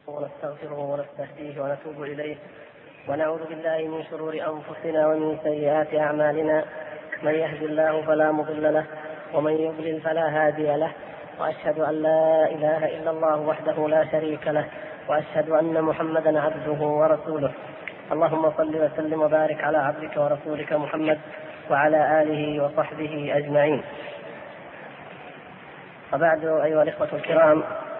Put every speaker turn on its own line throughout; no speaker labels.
ونستغفره ونستهديه ونتوب إليه ونعوذ بالله من شرور أنفسنا ومن سيئات أعمالنا. من يهد الله فلا مضل له ومن يضلل فلا هادي له، وأشهد أن لا إله إلا الله وحده لا شريك له، وأشهد أن محمدا عبده ورسوله. اللهم صل وسلم وبارك على عبدك ورسولك محمد وعلى آله وصحبه أجمعين. وبعد أيها الإخوة الكرام،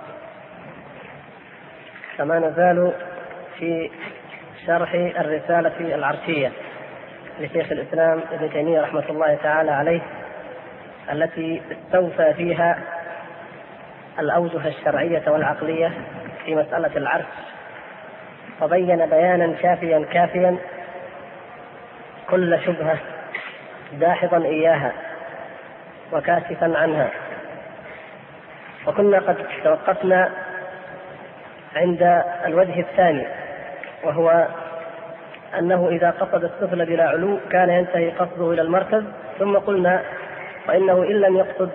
فما نزال في شرح الرسالة العرشية لشيخ الإسلام ابن تيمية رحمة الله تعالى عليه، التي استوفى فيها الأوجه الشرعية والعقلية في مسألة العرش، وبين بيانا كافيا كل شبهة، داحضا إياها وكاشفا عنها. وكنا قد توقفنا عند الوجه الثاني، وهو أنه إذا قصد السفل بلا علو كان ينتهي قصده إلى المركز، ثم قلنا وإنه إن لم يقصد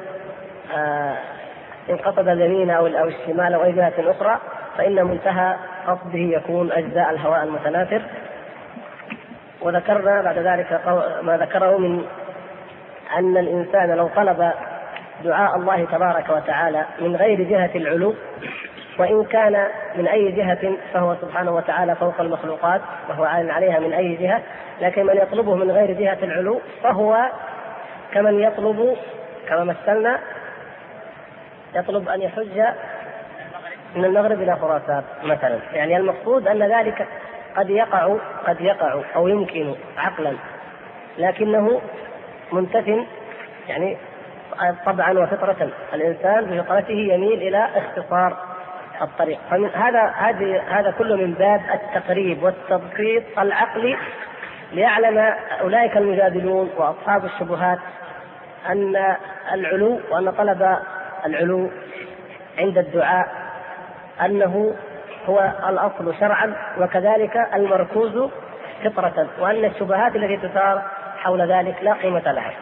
إن قصد اليمين أو الشمال أو أي جهة أخرى فإن منتهى قصده يكون أجزاء الهواء المتناثر. وذكرنا بعد ذلك ما ذكره من أن الإنسان لو طلب دعاء الله تبارك وتعالى من غير جهة العلو، وإن كان من أي جهة فهو سبحانه وتعالى فوق المخلوقات وهو عالٍ عليها من أي جهة، لكن من يطلبه من غير جهة العلو فهو كمن يطلب كما مثلنا يطلب أن يحج من المغرب إلى خراسان مثلا. يعني المقصود أن ذلك قد يقع أو يمكن عقلا، لكنه منتف يعني طبعا وفطرة. الإنسان بفطرته يميل إلى اختصار الطريق. هذا كله من باب التقريب والتبسيط العقلي، ليعلم أولئك المجادلون وأصحاب الشبهات أن العلو وأن طلب العلو عند الدعاء أنه هو الأصل شرعا، وكذلك المركوز فطرة، وأن الشبهات التي تثار حول ذلك لا قيمة لها.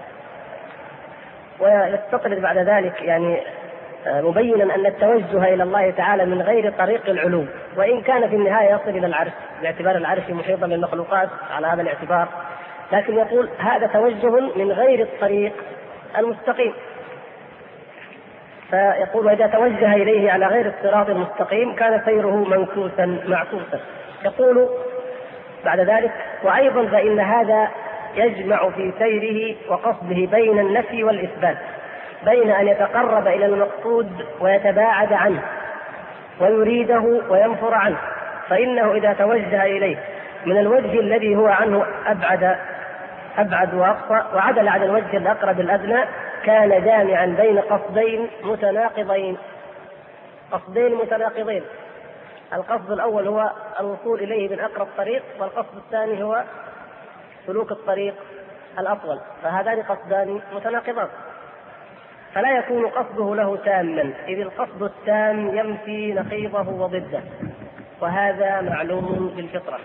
ويستطرد بعد ذلك يعني مبينا أن التوجه إلى الله تعالى من غير طريق العلو، وإن كان في النهاية يصل إلى العرش باعتبار العرش محيطا بالمخلوقات على هذا الاعتبار، لكن يقول هذا توجه من غير الطريق المستقيم. فيقول وإذا توجه إليه على غير الصراط المستقيم كان سيره منكوسا معكوسا. يقول بعد ذلك وأيضا فإن هذا يجمع في سيره وقصده بين النفي والإثبات، بين أن يتقرب إلى المقصود ويتباعد عنه ويريده وينفر عنه. فإنه إذا توجه إليه من الوجه الذي هو عنه أبعد وأقصى وعدل عن الوجه الأقرب الأدنى كان جامعا بين قصدين متناقضين. القصد الأول هو الوصول إليه من أقرب طريق، والقصد الثاني هو سلوك الطريق الأطول، فهذان قصدان متناقضان، فلا يكون قصده له تاما، إذ القصد التام ينفي نقيضه وضده، وهذا معلوم بالفطرة.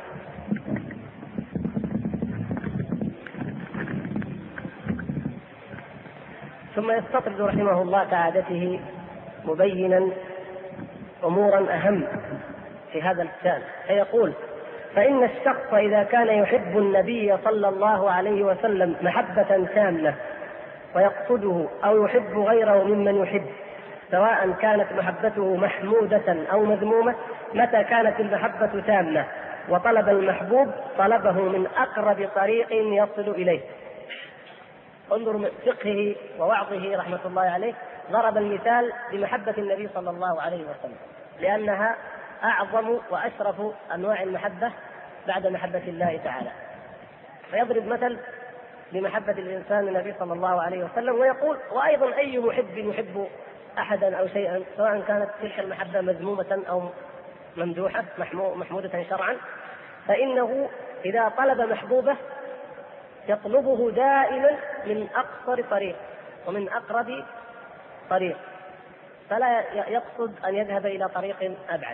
ثم يستطرد رحمه الله كعادته مبينا أمورا أهم في هذا الشأن، فيقول فإن الشخص إذا كان يحب النبي صلى الله عليه وسلم محبة تامة ويقصده أو يحب غيره ممن يحب، سواء كانت محبته محمودة أو مذمومة، متى كانت المحبة تامة وطلب المحبوب طلبه من أقرب طريق يصل إليه. انظر من فقهه ووعظه رحمة الله عليه، ضرب المثال بمحبة النبي صلى الله عليه وسلم، لأنها أعظم وأشرف أنواع المحبة بعد محبة الله تعالى. فيضرب مثل بمحبة الإنسان النبي صلى الله عليه وسلم، ويقول وأيضا أي محب يحب أحدا أو شيئا سواء كانت تلك المحبة مذمومة أو ممدوحة محمودة شرعا، فإنه إذا طلب محبوبة يطلبه دائما من أقصر طريق ومن أقرب طريق، فلا يقصد أن يذهب إلى طريق أبعد.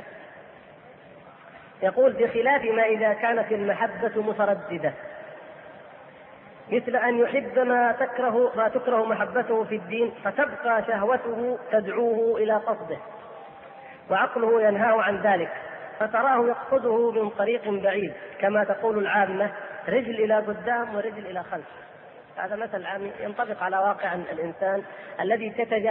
يقول بخلاف ما إذا كانت المحبة مترددة، مثل أن يحب ما تكره محبته في الدين فتبقى شهوته تدعوه إلى قصده، وعقله ينهاه عن ذلك، فتراه يقصده من طريق بعيد كما تقول العامة: رجل إلى قدام ورجل إلى خلف. هذا مثل عام ينطبق على واقع الإنسان الذي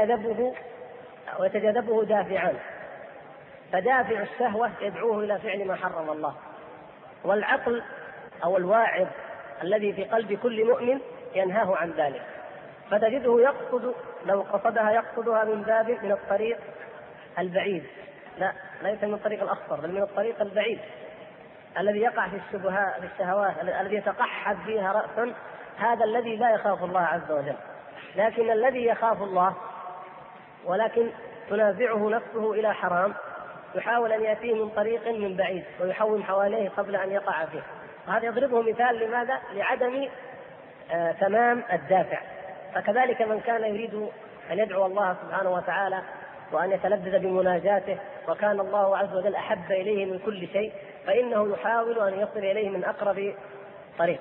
تتجاذبه دافعان، فدافع الشهوة يدعوه إلى فعل ما حرم الله، والعقل أو الواعظ الذي في قلب كل مؤمن ينهاه عن ذلك، فتجده يقصد، لو قصدها يقصدها من الطريق البعيد، لا ليس من الطريق الأخطر بل من الطريق البعيد الذي يقع في الشبهات في الشهوات، الذي يتقحد فيها رأسا، هذا الذي لا يخاف الله عز وجل. لكن الذي يخاف الله ولكن تنازعه نفسه إلى حرام يحاول أن يأتيه من طريق من بعيد ويحوم حواليه قبل أن يقع فيه. وهذا يضربه مثال لماذا؟ لعدم تمام الدافع. فكذلك من كان يريد أن يدعو الله سبحانه وتعالى وأن يتلذذ بمناجاته وكان الله عز وجل أحب إليه من كل شيء، فإنه يحاول أن يصل إليه من أقرب طريق.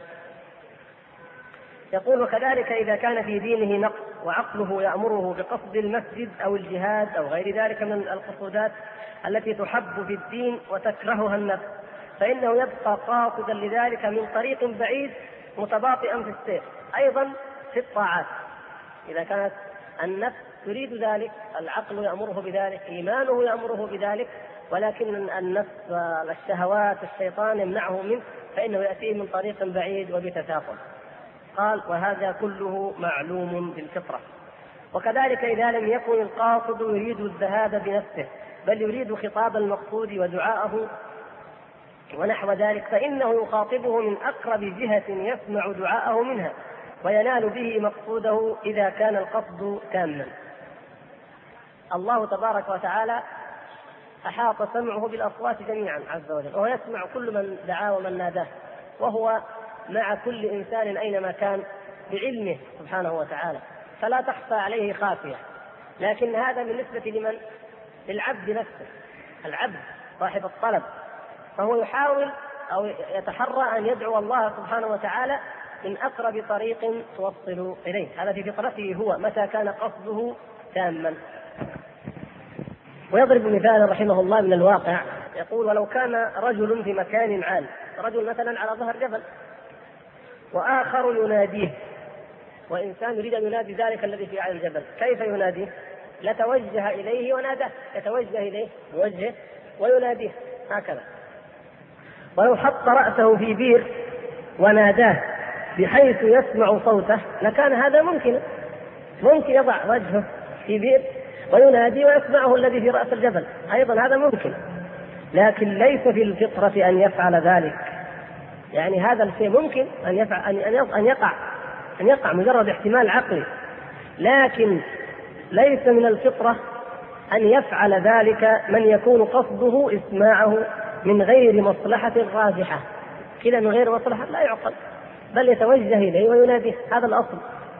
يقول: وكذلك إذا كان في دينه نقص وعقله يأمره بقصد المسجد أو الجهاد أو غير ذلك من القصودات التي تحب في الدين وتكرهها النفس، فإنه يبقى قاصدا لذلك من طريق بعيد متباطئا في السير. أيضا في الطاعات إذا كانت النفس تريد ذلك، العقل يأمره بذلك، إيمانه يأمره بذلك، ولكن النفس والشهوات الشيطان يمنعه منه، فإنه يأتيه من طريق بعيد وبتثاقل. قال: وهذا كله معلوم بالفطرة. وكذلك إذا لم يكن القاصد يريد الذهاب بنفسه بل يريد خطاب المقصود ودعاءه ونحو ذلك، فإنه يخاطبه من أقرب جهة يسمع دعاءه منها وينال به مقصوده إذا كان القصد تاما. الله تبارك وتعالى أحاط سمعه بالأصوات جميعا عز وجل، وهو يسمع كل من دعاه ومن ناداه، وهو مع كل إنسان أينما كان بعلمه سبحانه وتعالى، فلا تخفى عليه خافية. لكن هذا بالنسبة لمن؟ للعبد نفسه، العبد صاحب الطلب، فهو يحاول أو يتحرى أن يدعو الله سبحانه وتعالى من أقرب طريق توصل إليه. هذا في فطرته هو متى كان قصده تاما. ويضرب مثالا رحمه الله من الواقع، يقول: ولو كان رجل في مكان عال، رجل مثلا على ظهر جبل وآخر يناديه، وإنسان يريد أن ينادي ذلك الذي في أعلى الجبل، كيف يناديه؟ لتوجه إليه وناداه، يتوجه إليه بوجهه ويناديه هكذا. ولو حط رأسه في بير وناداه بحيث يسمع صوته لكان هذا ممكن يضع وجهه في بير وينادي ويسمعه الذي في رأس الجبل، أيضا هذا ممكن، لكن ليس في الفطرة أن يفعل ذلك. يعني هذا الشيء ممكن أن يقع مجرد احتمال عقلي، لكن ليس من الفطرة أن يفعل ذلك من يكون قصده إسماعه من غير مصلحة راجحة، كذا من غير مصلحة لا يعقل، بل يتوجه إليه ويناديه، هذا الأصل.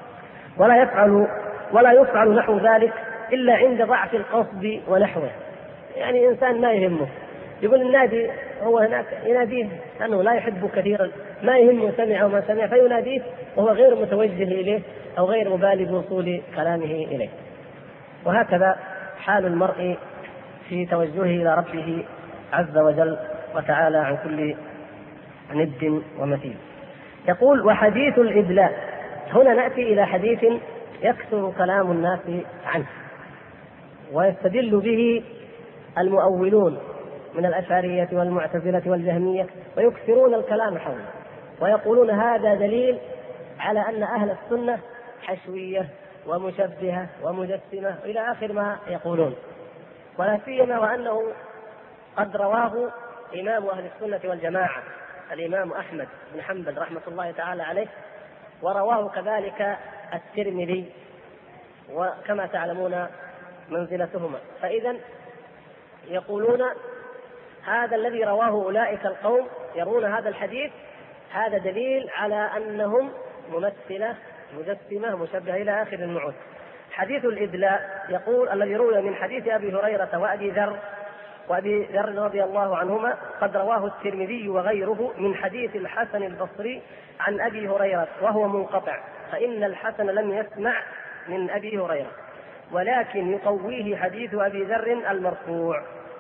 ولا يفعل نحو ذلك إلا عند ضعف القصد ونحوه. يعني إنسان ما يهمه، يقول النادي هو هناك يناديه أنه لا يحبه كثيرا، ما يهمه سمع وما سمع، فيناديه وهو غير متوجه إليه أو غير مبالي بوصول كلامه إليه. وهكذا حال المرء في توجهه إلى ربه عز وجل وتعالى عن كل ند ومثيل. يقول: وحديث الإدلاء. هنا نأتي إلى حديث يكثر كلام الناس عنه ويستدل به المؤولون من الأشعرية والمعتزلة والجهمية، ويكثرون الكلام حوله ويقولون هذا دليل على أن أهل السنة حشوية ومشبهة ومجسمة إلى آخر ما يقولون، ولا سيما وأنه قد رواه إمام أهل السنة والجماعة الإمام أحمد بن حنبل رحمة الله تعالى عليه، ورواه كذلك الترمذي، وكما تعلمون منزلتهما. فإذا يقولون هذا الذي رواه أولئك القوم يرون هذا الحديث هذا دليل على أنهم ممثلة مجسمة مشبهة إلى آخر النعوت. حديث الإدلاء يقول: الذي روي من حديث أبي هريرة وأبي ذر رضي الله عنهما قد رواه الترمذي وغيره من حديث الحسن البصري عن أبي هريرة وهو منقطع، فإن الحسن لم يسمع من أبي هريرة، ولكن يقويه حديث أبي ذر المرفوع.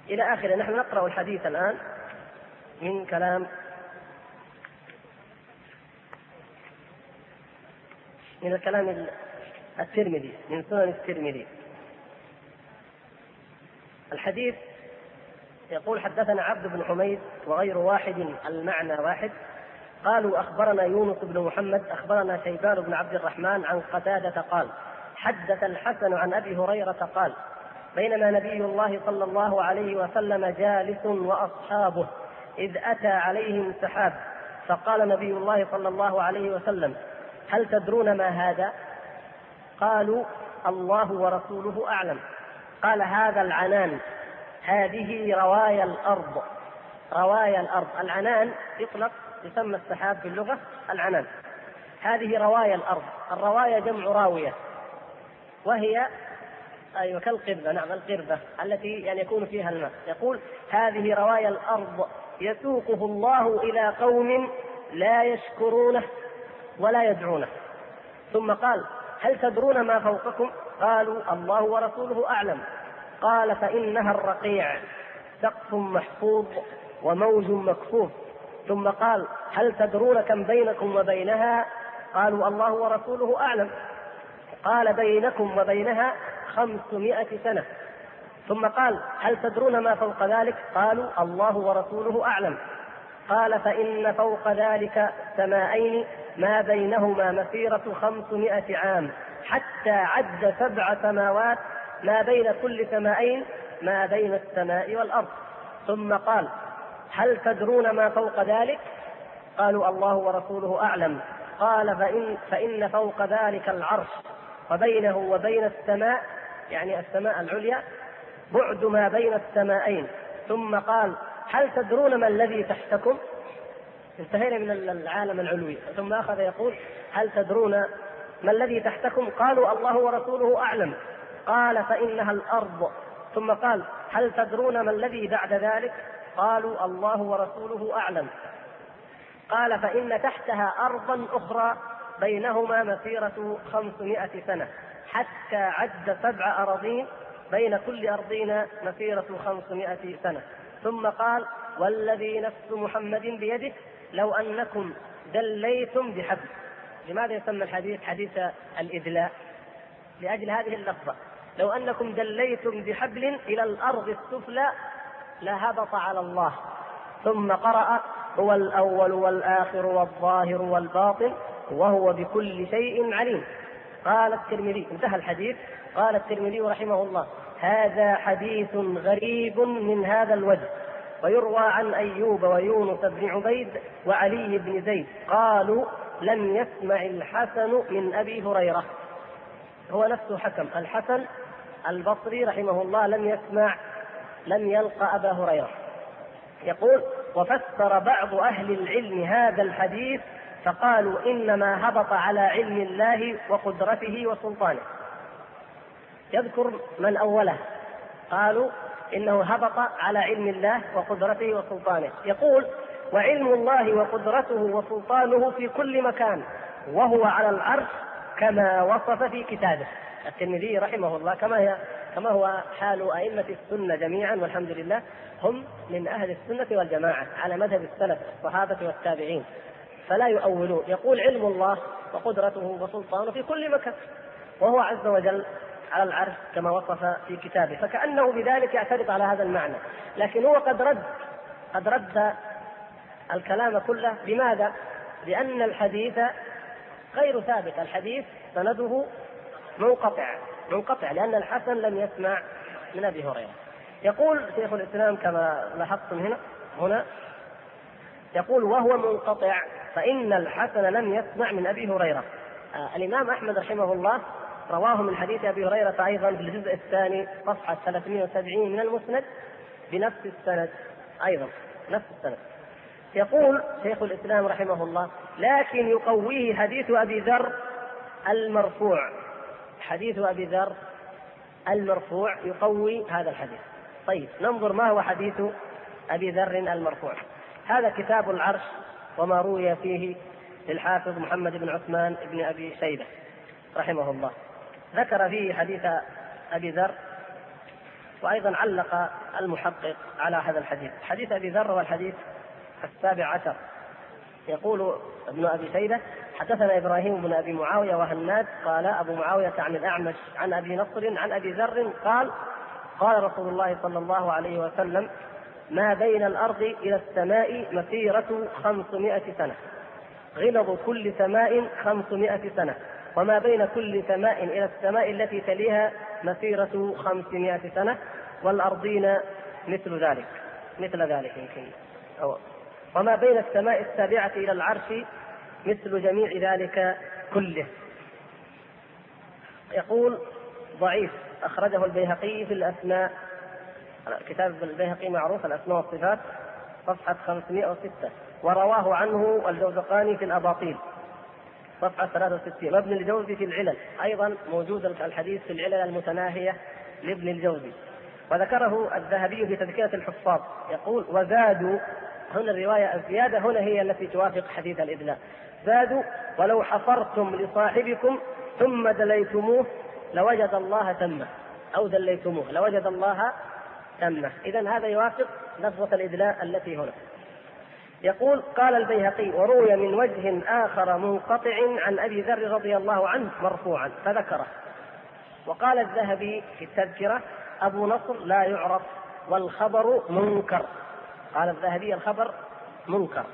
إلى آخره. نحن نقرأ الحديث الآن من كلام الترمذي، من سنن الترمذي. الحديث يقول: حدثنا عبد بن حميد وغير واحد المعنى واحد، قالوا: أخبرنا يونس بن محمد أخبرنا شيبان بن عبد الرحمن عن قتادة قال: حدث الحسن عن أبي هريرة قال: بينما نبي الله صلى الله عليه وسلم جالس وأصحابه إذ أتى عليهم سحاب، فقال نبي الله صلى الله عليه وسلم: هل تدرون ما هذا؟ قالوا: الله ورسوله أعلم. قال: هذا العنان، هذه روايا الأرض. روايا الأرض، العنان يطلق، يسمى السحاب في اللغة العنان. هذه روايا الأرض. الرواية جمع راوية، وهي كالقربة. نعم، القربة التي يعني يكون فيها الماء. يقول: هذه روايا الأرض يسوقه الله إلى قوم لا يشكرونه ولا يدعونه. ثم قال: هل تدرون ما فوقكم؟ قالوا: الله ورسوله أعلم. قال: فإنها الرقيع، سقف محفوظ وموج مكفوف. ثم قال: هل تدرون كم بينكم وبينها؟ قالوا: الله ورسوله أعلم. قال: بينكم وبينها 500 سنة. ثم قال: هل تدرون ما فوق ذلك؟ قالوا: الله ورسوله أعلم. قال: فإن فوق ذلك سماءين ما بينهما مسيرة 500 عام، حتى عد 7 سماوات، ما بين كل سماءين ما بين السماء والأرض. ثم قال: هل تدرون ما فوق ذلك؟ قالوا: الله ورسوله أعلم. قال: فإن فوق ذلك العرش، وبينه وبين السماء، يعني السماء العليا، بعد ما بين السماءين. ثم قال: هل تدرون ما الذي تحتكم؟ انتهينا من العالم العلوي. ثم أخذ يقول: هل تدرون ما الذي تحتكم؟ قالوا: الله ورسوله أعلم. قال: فإنها الأرض. ثم قال: هل تدرون ما الذي بعد ذلك؟ قالوا: الله ورسوله أعلم. قال: فإن تحتها أرضا أخرى بينهما مسيرة 500 سنة، حتى عد 7 أراضين، بين كل أرضين مسيرة 500 سنة. ثم قال: والذي نفس محمد بيده لو أنكم دليتم بحبل. لماذا يسمى الحديث حديث الإدلاء؟ لأجل هذه اللفظة: لو أنكم دليتم بحبل إلى الأرض السفلى لهبط على الله. ثم قرأ: هو الأول والآخر والظاهر والباطن وهو بكل شيء عليم. قال الترمذي، انتهى الحديث. قال الترمذي رحمه الله: هذا حديث غريب من هذا الوجه. ويروى عن أيوب ويونس بن عبيد وعلي بن زيد قالوا: لم يسمع الحسن من أبي هريرة. هو نفسه حكم الحسن البصري رحمه الله لم يلقى أبا هريرة. يقول: وفسر بعض أهل العلم هذا الحديث فقالوا: إنما هبط على علم الله وقدرته وسلطانه. يذكر من أوله، قالوا إنه هبط على علم الله وقدرته وسلطانه. يقول: وعلم الله وقدرته وسلطانه في كل مكان، وهو على العرش كما وصف في كتابه. الترمذي رحمه الله كما هو حال أئمة السنة جميعا، والحمد لله هم من أهل السنة والجماعة على مذهب السلف الصحابة والتابعين، فلا يؤولون. يقول: علم الله وقدرته وسلطانه في كل مكان، وهو عز وجل على العرش كما وصف في كتابه، فكأنه بذلك يعترض على هذا المعنى. لكن هو قد رد الكلام كله. لماذا؟ لأن الحديث غير ثابت، الحديث سنده منقطع لأن الحسن لم يسمع من أبي هريرة. يقول شيخ الإسلام كما لاحظتم هنا يقول: وهو منقطع فإن الحسن لم يسمع من أبي هريرة. الإمام أحمد رحمه الله رواه من حديث أبي هريرة أيضا في الجزء الثاني صفحة 370 من المسند بنفس السند أيضا، نفس السند. يقول شيخ الإسلام رحمه الله: لكن يقويه حديث أبي ذر المرفوع. حديث أبي ذر المرفوع يقوي هذا الحديث. طيب، ننظر ما هو حديث أبي ذر المرفوع. هذا كتاب العرش وما روي فيه للحافظ محمد بن عثمان بن أبي شيبة رحمه الله. ذكر فيه حديث أبي ذر وأيضا علق المحقق على هذا الحديث. حديث أبي ذر والحديث 17. يقول ابن أبي شيبة حدثنا إبراهيم بن أبي معاوية وهناد قال أبو معاوية عن الأعمش عن أبي نصر عن أبي ذر قال قال رسول الله صلى الله عليه وسلم ما بين الأرض إلى السماء مسيرة 500 سنة، غلظ كل سماء 500 سنة، وما بين كل سماء إلى السماء التي تليها مسيرة 500 سنة، والأرضين مثل ذلك يمكن وما بين السماء السابعة إلى العرش مثل جميع ذلك كله. يقول ضعيف، أخرجه البيهقي في الأسماء، كتاب البيهقي معروف الأسماء والصفات، صفحة 506، ورواه عنه الجوزقاني في الأباطيل صفحة 63، وابن الجوزي في العلل، أيضا موجود الحديث في العلل المتناهية لابن الجوزي، وذكره الذهبي في تذكرة الحفاظ. يقول وزادوا، هنا الرواية الزيادة هنا هي التي توافق حديث الإدلاء، زادوا ولو حفرتم لصاحبكم ثم دليتموه لوجد الله تمه، أو دليتموه لوجد الله تمه. إذن هذا يوافق لفظة الإدلاء التي هنا. يقول قال البيهقي وروي من وجه آخر منقطع عن أبي ذر رضي الله عنه مرفوعا فذكره. وقال الذهبي في التذكرة أبو نصر لا يعرف والخبر منكر، قال الذهبي الخبر منكر.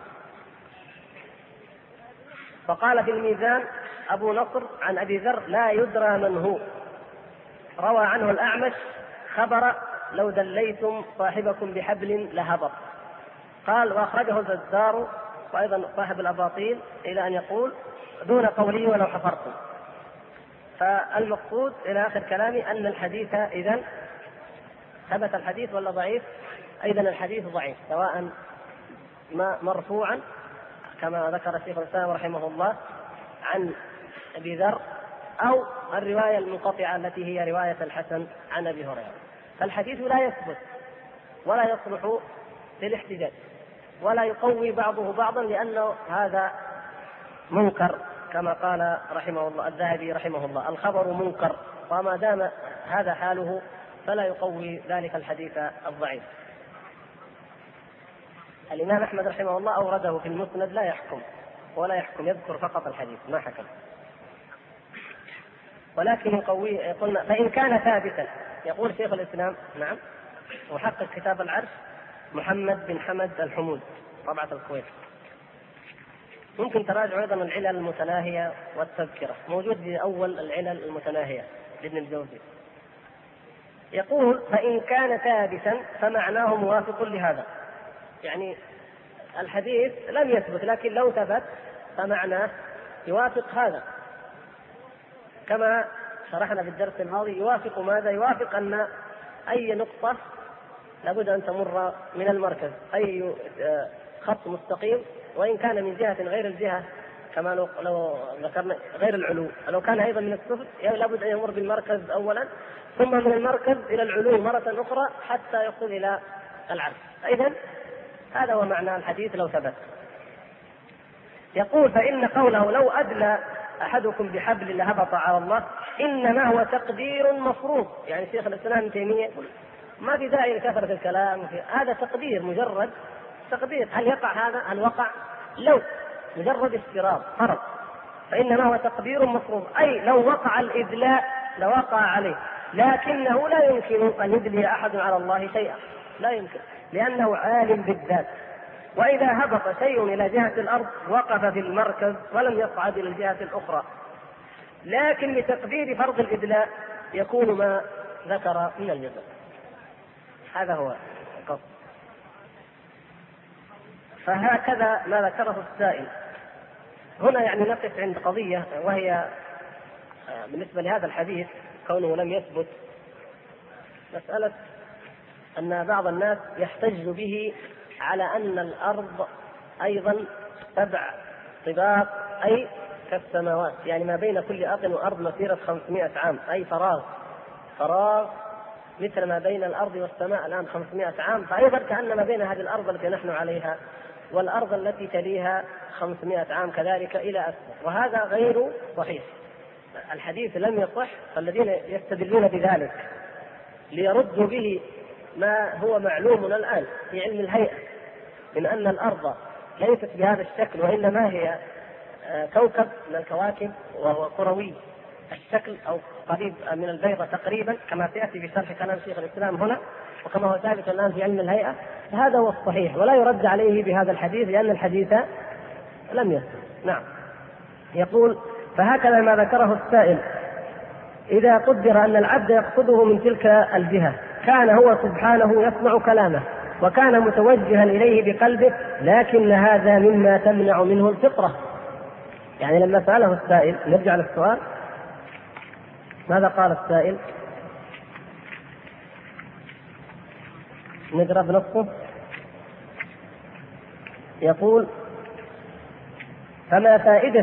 فقال في الميزان أبو نصر عن أبي ذر لا يدرى من هو، روى عنه الأعمش خبر لو دليتم صاحبكم بحبل لهبط. قال وأخرجه البزار وأيضا صاحب الأباطيل إلى أن يقول دون قوله ولو حفرتم. فالمقصود إلى آخر كلامي أن الحديث إذن ثبت الحديث ولا ضعيف؟ أيضا الحديث ضعيف، سواء ما مرفوعا كما ذكر الشيخ الإسلام رحمه الله عن أبي ذر، أو الرواية المنقطعة التي هي رواية الحسن عن أبي هريرة. فالحديث لا يثبت ولا يصلح للاحتجاج ولا يقوي بعضه بعضا، لأنه هذا منكر كما قال رحمه الله الذهبي رحمه الله الخبر منكر، وما دام هذا حاله فلا يقوي ذلك الحديث الضعيف. الإمام أحمد رحمه الله أورده في المسند لا يحكم ولا يحكم، يذكر فقط الحديث ما حكم، ولكن يقوي. قلنا فإن كان ثابتا، يقول شيخ الإسلام نعم محقق كتاب العرش محمد بن حمد الحمود طبعة الكويت، ممكن تراجعوا أيضا العلل المتناهية والتذكرة، موجود في أول العلل المتناهية لابن الجوزي. يقول فإن كان ثابتا فمعناه موافق لهذا، يعني الحديث لم يثبت لكن لو ثبت فمعناه يوافق هذا، كما شرحنا في الدرس الماضي. يوافق ماذا؟ يوافق أن أي نقطة لابد أن تمر من المركز، أي خط مستقيم وإن كان من جهة غير الجهة، كما لو ذكرنا غير العلو، لو كان أيضا من السفل لابد أن يمر بالمركز أولا ثم من المركز إلى العلو مرة أخرى حتى يصل إلى العرش. إذن هذا هو معنى الحديث لو ثبت. يقول فإن قوله لو أدلى أحدكم بحبل لهبط على الله إنما هو تقدير مفروض، يعني شيخ الإسلام ابن تيمية يقول ما في داعي لكثرة الكلام، هذا تقدير، مجرد تقدير. هل يقع هذا؟ هل وقع؟ لو مجرد افتراض فرض، فإنما هو تقدير مفروض، أي لو وقع الإدلاء لوقع عليه، لكنه لا يمكن أن يدلي أحد على الله شيئا، لا يمكن، لأنه عالم بالذات. وإذا هبط شيء إلى جهة الأرض وقف في المركز ولم يصعد إلى الجهة الأخرى، لكن بتقدير فرض الإدلاء يكون ما ذكر من الجزء. هذا هو القصد. فهكذا ما ذكره السائل هنا. يعني نقف عند قضية، وهي بالنسبة لهذا الحديث كونه لم يثبت، مسألة أن بعض الناس يحتج به على أن الأرض أيضا 7 طباق أي كالسماوات، يعني ما بين كل أرض وأرض مسيرة 500 عام، أي فراغ مثل ما بين الأرض والسماء الآن 500 عام، فأيضا كأن ما بين هذه الأرض التي نحن عليها والأرض التي تليها 500 عام كذلك إلى أسفل، وهذا غير صحيح. الحديث لم يصح، فالذين يستدلون بذلك ليردوا به ما هو معلوم الآن في علم الهيئة من أن الأرض ليست بهذا الشكل، وإنما هي كوكب من الكواكب وهو كروي الشكل أو قريب من البيضة تقريبا كما سيأتي في شرح كلام شيخ الإسلام هنا، وكما هو ثابت الآن في علم الهيئة. فهذا هو الصحيح، ولا يرد عليه بهذا الحديث لأن الحديث لم يثبت. نعم. يقول: فهكذا ما ذكره السائل إذا قدر أن العبد يقصده من تلك الجهة كان هو سبحانه يسمع كلامه وكان متوجها إليه بقلبه، لكن هذا مما تمنع منه الفطرة. يعني لما سأله السائل، نرجع للسؤال، ماذا قال السائل؟ نقرأ بنصه. يقول: فما فائدة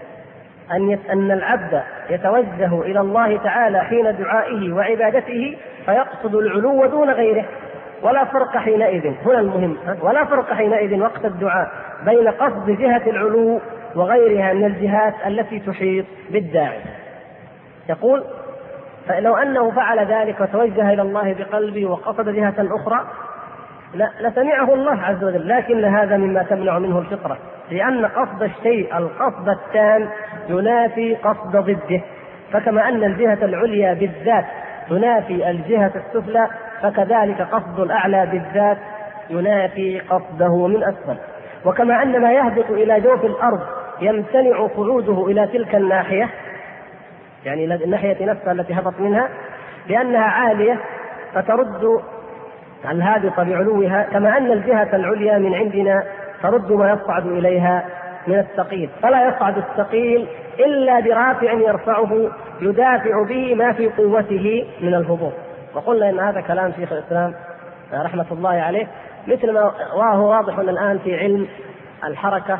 أن العبد يتوجه إلى الله تعالى حين دعائه وعبادته فيقصد العلو دون غيره، ولا فرق حينئذ، هنا المهم، ولا فرق حينئذ وقت الدعاء بين قصد جهة العلو وغيرها من الجهات التي تحيط بالداعي. يقول: فلو أنه فعل ذلك وتوجه إلى الله بقلبه وقصد جهة أخرى لسمعه الله عز وجل، لكن هذا مما تمنع منه الفطرة، لأن قصد الشيء القصد التام ينافي قصد ضده، فكما أن الجهة العليا بالذات تنافي الجهة السفلى، فكذلك قصد الأعلى بالذات ينافي قصده من أسفل. وكما أن ما يهبط إلى جوف الأرض يمتنع صعوده إلى تلك الناحية، يعني الناحية نفسها التي هبط منها لأنها عالية فترد الهابط بعلوها، كما أن الجهة العليا من عندنا ترد ما يصعد إليها من الثقيل، فلا يصعد الثقيل إلا برافع يرفعه يدافع به ما في قوته من الهبوط. وقلنا إن هذا كلام شيخ الإسلام رحمة الله عليه، مثل ما وهو واضح الآن في علم الحركة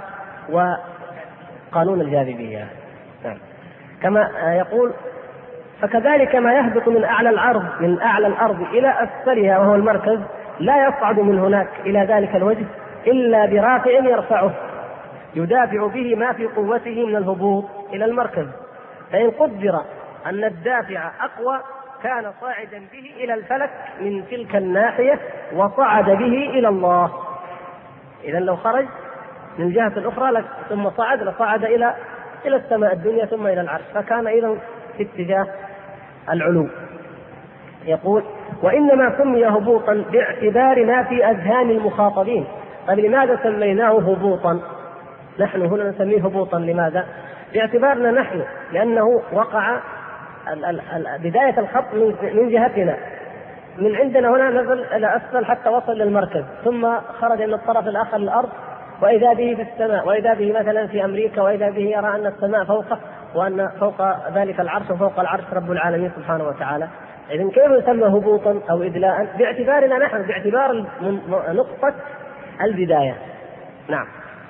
وقانون الجاذبية. كما يقول: فكذلك ما يهبط من أعلى الأرض إلى أسفلها وهو المركز لا يصعد من هناك إلى ذلك الوجه إلا برافع يرفعه يدافع به ما في قوته من الهبوط إلى المركز، فإن قدر أن الدافع أقوى كان صاعدا به إلى الفلك من تلك الناحية وصعد به إلى الله. إذن لو خرج من الجهة الأخرى ثم لصعد إلى السماء الدنيا ثم إلى العرش، فكان إذن في اتجاه العلو. يقول: وإنما سمي هبوطا باعتبار ما في أذهان المخاطبين. طيب لماذا سميناه هبوطا؟ نحن هنا نسميه هبوطا، لماذا؟ باعتبارنا نحن، لأنه وقع بداية الخط من جهتنا، من عندنا هنا نزل إلى أسفل حتى وصل للمركز، ثم خرج من الطرف الآخر للأرض، وإذا به في السماء، وإذا به مثلا في أمريكا، وإذا به يرى أن السماء فوقه وأن فوق ذلك العرش وفوق العرش رب العالمين سبحانه وتعالى. إذن كيف يسمى هبوطا أو إدلاء؟ باعتبارنا نحن، باعتبار نقطة البداية. نعم.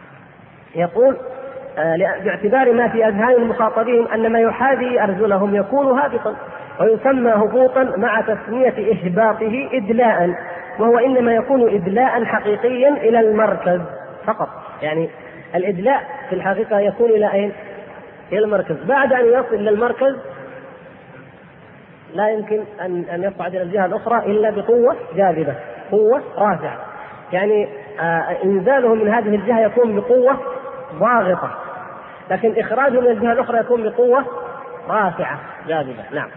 يقول: باعتبار ما في أذهان المخاطبين أن ما يحاذي أرجلهم يكون هابطا، ويسمى هبوطا مع تسمية إهباطه إدلاء، وهو إنما يكون إدلاء حقيقيا إلى المركز فقط. يعني الإدلاء في الحقيقة يكون إلى أين؟ إلى المركز. بعد أن يصل إلى المركز لا يمكن أن يصعد إلى الجهة الأخرى إلا بقوة جاذبة، قوة رافعة. يعني إنزاله من هذه الجهة يكون بقوة ضاغطة، لكن إخراجه من الجهة الأخرى يكون بقوة رافعة جاذبة. نعم.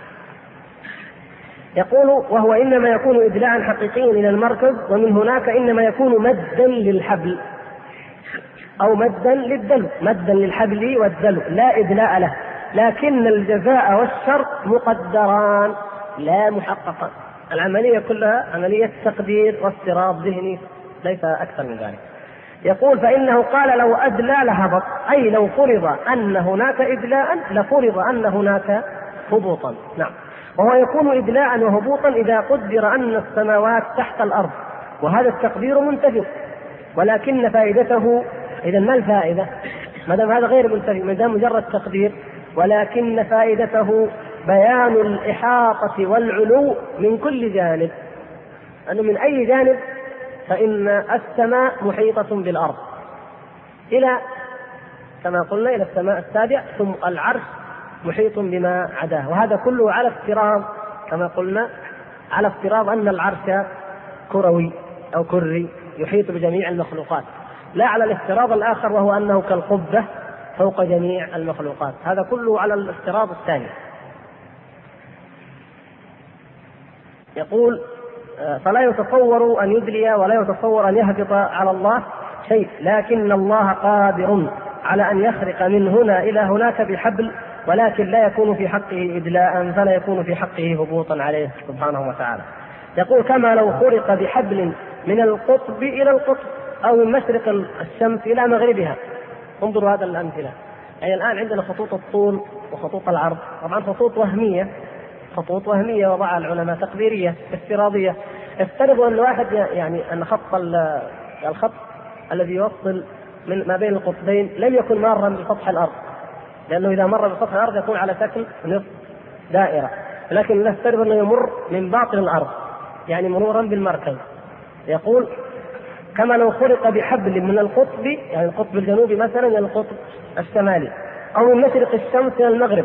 يقول: وهو إنما يكون إدلاء حقيقيا إلى المركز، ومن هناك إنما يكون مدا للحبل أو مدا للدلو، مدا للحبل والدلو لا إدلاء له، لكن الجزاء والشرط مقدران لا محققان. العملية كلها عملية تقدير وافتراض ذهني، ليس أكثر من ذلك. يقول: فإنه قال لو أدلى لهبط، أي لو فرض أن هناك إدلاء لفرض أن هناك هبوطا. نعم. وهو يكون إدلاء وهبوطا إذا قدر أن السماوات تحت الأرض، وهذا التقدير منتفي، ولكن فائدته، إذا ما الفائدة؟ ما دام هذا غير منتفي، ما دام مجرد تقدير، ولكن فائدته بيان الإحاطة والعلو من كل جانب، أنه من أي جانب فإن السماء محيطة بالأرض إلى كما قلنا إلى السماء السابع، ثم العرش محيط بما عداه، وهذا كله على افتراض كما قلنا على افتراض أن العرش كروي أو كري يحيط بجميع المخلوقات، لا على الافتراض الآخر وهو أنه كالقبة فوق جميع المخلوقات. هذا كله على الافتراض الثاني. يقول فلا يتصور أن يدلي ولا يتصور أن يهبط على الله شيء، لكن الله قادر على أن يخرق من هنا إلى هناك بحبل، ولكن لا يكون في حقه إدلاء، فلا يكون في حقه هبوطا عليه سبحانه وتعالى. يقول كما لو خرق بحبل من القطب إلى القطب أو من مشرق الشمس إلى مغربها. انظروا هذا الأمثلة. أي الآن عندنا خطوط الطول وخطوط العرض، طبعا خطوط وهمية وضعها العلماء تقديرية افتراضية. افترضوا أن واحد يعني أن الخط الذي يوصل من ما بين القطبين لم يكن مارا بسطح الأرض، لأنه إذا مر بسطح الأرض يكون على شكل نصف دائرة، لكن نفترض أنه يمر من باطن الأرض يعني مرورا بالمركز. يقول كما لو خرق بحبل من القطب، يعني القطب الجنوبي مثلا إلى القطب الشمالي، أو من مشرق الشمس إلى المغرب،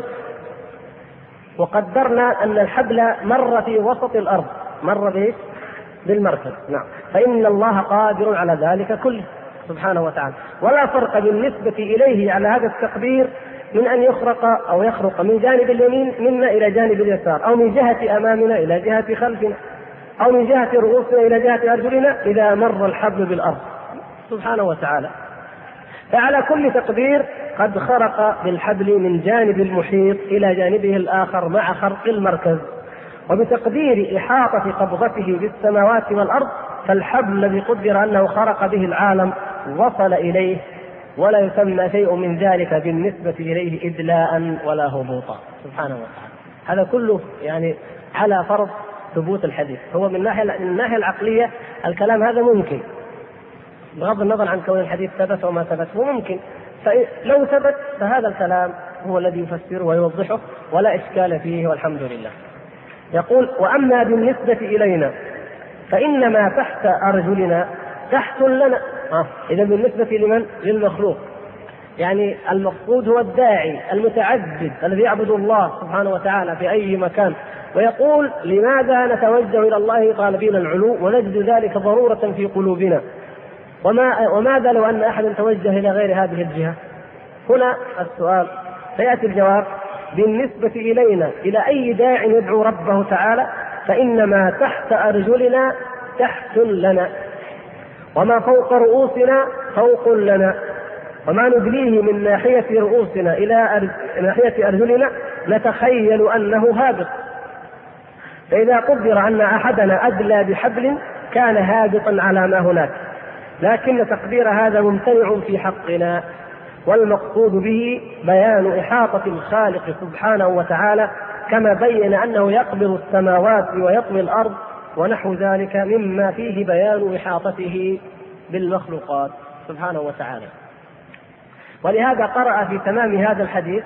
وقدرنا أن الحبل مر في وسط الأرض، مر بالمركز، نعم، فإن الله قادر على ذلك كله سبحانه وتعالى. ولا فرق بالنسبة إليه على هذا التقدير من أن يخرق من جانب اليمين منا إلى جانب اليسار، أو من جهة أمامنا إلى جهة خلفنا، أو من جهة رؤوسنا إلى جهة أرجلنا إذا مر الحبل بالأرض سبحانه وتعالى. فعلى كل تقدير قد خرق بالحبل من جانب المحيط إلى جانبه الآخر مع خرق المركز. وبتقدير إحاطة قبضته بالسماوات والأرض، فالحبل الذي قدر أنه خرق به العالم وصل إليه، ولا يسمى شيء من ذلك بالنسبة إليه إدلاء ولا هبوطا سبحانه وتعالى. هذا كله يعني على فرض ثبوت الحديث. هو من الناحية العقلية الكلام هذا ممكن، بغض النظر عن كون الحديث ثبت وما ثبت، هو ممكن. فلو ثبت فهذا الكلام هو الذي يفسره ويوضحه ولا إشكال فيه، والحمد لله. يقول وأما بالنسبة إلينا فإنما تحت أرجلنا تحت لنا. إذا بالنسبة لمن؟ للمخلوق، يعني المقصود هو الداعي المتعبد الذي يعبد الله سبحانه وتعالى في أي مكان، ويقول لماذا نتوجه إلى الله طالبين العلو ونجد ذلك ضرورة في قلوبنا، وماذا لو أن أحد توجه إلى غير هذه الجهة؟ هنا السؤال، فيأتي الجواب بالنسبة إلينا إلى أي داع يدعو ربه تعالى فإنما تحت أرجلنا تحت لنا، وما فوق رؤوسنا فوق لنا، وما ندليه من ناحية رؤوسنا إلى ناحية أرجلنا نتخيل أنه هابط. فإذا قدر أن أحدنا أدلى بحبل كان هابطا على ما هناك، لكن تقدير هذا ممتنع في حقنا، والمقصود به بيان إحاطة الخالق سبحانه وتعالى كما بين أنه يقبض السماوات ويطوي الأرض ونحو ذلك مما فيه بيان إحاطته بالمخلوقات سبحانه وتعالى. ولهذا قرأ في تمام هذا الحديث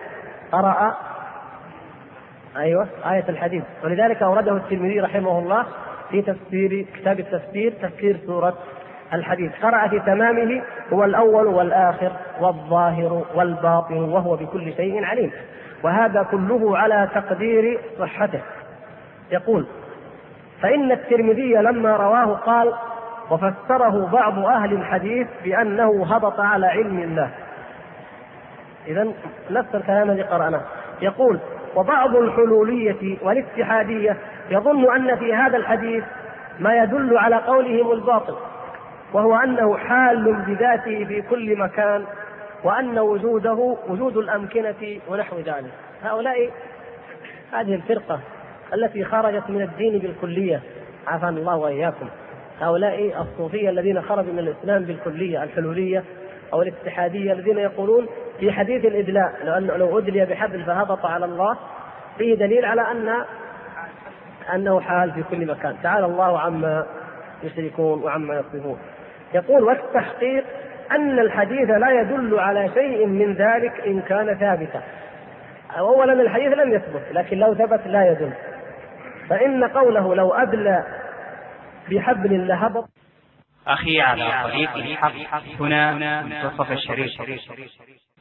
آية الحديث، ولذلك أورده الترمذي رحمه الله في تفسير كتاب التفسير تفسير سورة الحديث، قرأ في تمامه هو الأول والآخر والظاهر والباطن وهو بكل شيء عليم، وهذا كله على تقدير صحته. يقول فإن الترمذي لما رواه قال وفسره بعض أهل الحديث بأنه هبط على علم الله. إذن نفس الكلام الذي قرأناه. يقول وبعض الحلولية والاتحادية يظن أن في هذا الحديث ما يدل على قولهم الباطل، وهو أنه حال بذاته في كل مكان، وأن وجوده وجود الأمكنة ونحو ذلك. هذه الفرقة التي خرجت من الدين بالكلية، عافانا الله وإياكم، هؤلاء الصوفية الذين خرجوا من الإسلام بالكلية، الحلولية أو الاتحادية، الذين يقولون في حديث الإدلاء لو أدلي بحبل فهبط على الله فيه دليل على أنه حال في كل مكان، تعالى الله عما يشركون وعما يصفون. يقول والتحقيق أن الحديث لا يدل على شيء من ذلك إن كان ثابتا. أولا الحديث لم يثبت، لكن لو ثبت لا يدل، فإن قوله لو أدلى بحبل لهبط.
أخي على طريق الحق هنا منتصف الشريط،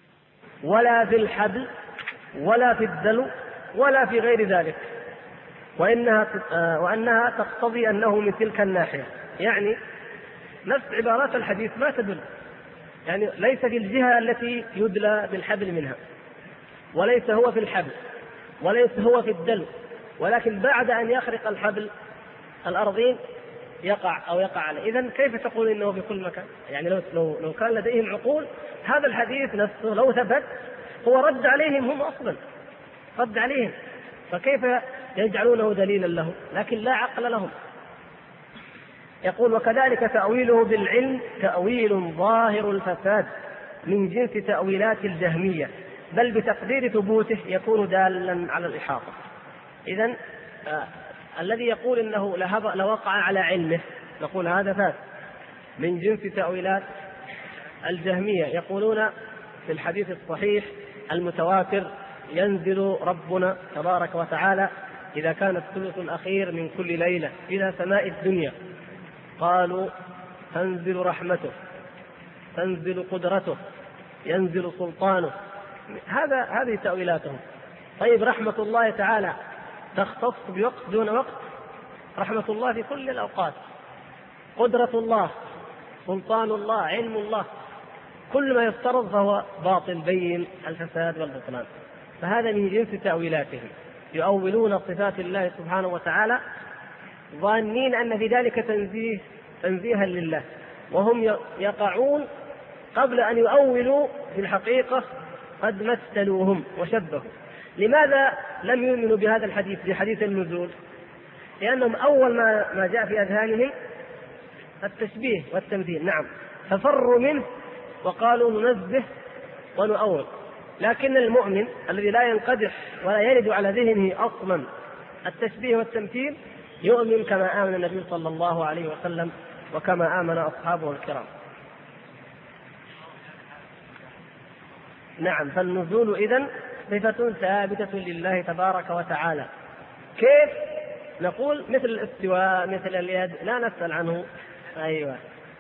ولا في الحبل ولا في الدلو ولا في غير ذلك، وأنها تقتضي أنه من تلك الناحية، يعني نفس عبارات الحديث ما تدل، يعني ليس في الجهة التي يدلى بالحبل منها، وليس هو في الحبل، وليس هو في الدلو، ولكن بعد أن يخرق الحبل الأرضين يقع عليه. إذن كيف تقول إنه في كل مكان؟ يعني لو كان لديهم عقول هذا الحديث نفسه لو ثبت هو رد عليهم، هم أصلا رد عليهم، فكيف يجعلونه دليلا له؟ لكن لا عقل لهم. يقول: وكذلك تأويله بالعلم تأويل ظاهر الفساد من جنس تأويلات الجهمية، بل بتقدير ثبوته يكون دالا على الإحاطة. إذن الذي يقول إنه لوقع على علمه نقول هذا فاسد من جنس تأويلات الجهمية. يقولون في الحديث الصحيح المتواتر: ينزل ربنا تبارك وتعالى إذا كان الثلث الأخير من كل ليلة إلى سماء الدنيا، قالوا تنزل رحمته، تنزل قدرته، ينزل سلطانه. هذه تأويلاتهم. طيب رحمة الله تعالى تختص بوقت دون وقت؟ رحمة الله في كل الأوقات، قدرة الله، سلطان الله، علم الله، كل ما يفترض فهو باطل بين الفساد والبطلان. فهذا من جنس تأويلاتهم، يؤولون صفات الله سبحانه وتعالى ظانين أن في ذلك تنزيها لله، وهم يقعون قبل أن يؤولوا في الحقيقة قد مثلوهم وشبهوا. لماذا لم يؤمنوا بهذا الحديث، بحديث النزول؟ لأنهم أول ما جاء في أذهانهم التشبيه والتمثيل، نعم، ففروا منه وقالوا ننزه ونؤول. لكن المؤمن الذي لا ينقدح ولا يرد على ذهنه أصلا التشبيه والتمثيل يؤمن كما آمن النبي صلى الله عليه وسلم وكما آمن أصحابه الكرام. نعم، فالنزول إذن صفة ثابتة لله تبارك وتعالى. كيف؟ نقول مثل الاستواء، مثل اليد، لا نسأل عنه. أيوة،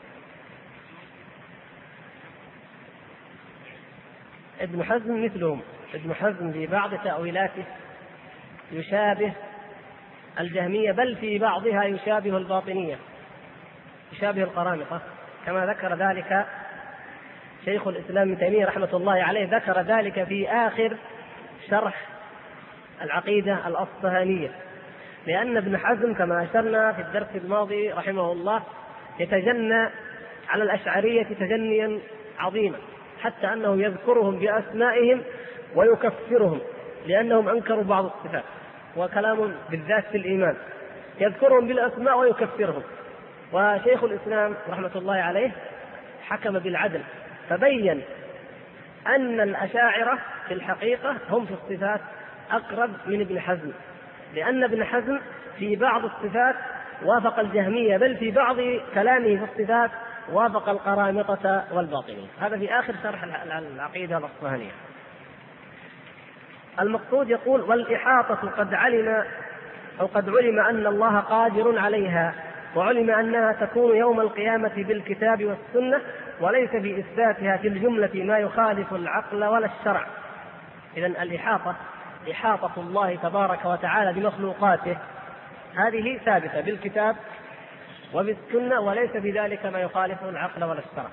ابن حزم مثلهم. ابن حزم في بعض تأويلاته يشابه الجهمية، بل في بعضها يشابه الباطنية، يشابه القرامطة، كما ذكر ذلك شيخ الإسلام ابن تيمية رحمة الله عليه، ذكر ذلك في آخر شرح العقيدة الأصفهانية. لأن ابن حزم كما أشرنا في الدرس الماضي رحمه الله يتجنى على الأشعرية تجنيا عظيما، حتى أنه يذكرهم بأسمائهم ويكفرهم لأنهم أنكروا بعض الصفات، وكلام بالذات في الإيمان يذكرهم بالأسماء ويكفرهم. وشيخ الإسلام رحمة الله عليه حكم بالعدل، فبين أن الأشاعرة في الحقيقة هم في الصفات أقرب من ابن حزم، لأن ابن حزم في بعض الصفات وافق الجهمية، بل في بعض كلامه في الصفات وافق القرامطة والباطنية. هذا في آخر شرح العقيدة الأصفهانية. المقصود يقول: والإحاطة قد علم أن الله قادر عليها، وعلم أنها تكون يوم القيامة بالكتاب والسنة، وليس في إثباتها في الجملة ما يخالف العقل ولا الشرع. إذن الإحاطة إحاطة الله تبارك وتعالى بمخلوقاته هذه ثابتة بالكتاب وبالسنة، وليس في ذلك ما يخالف العقل ولا الشرع.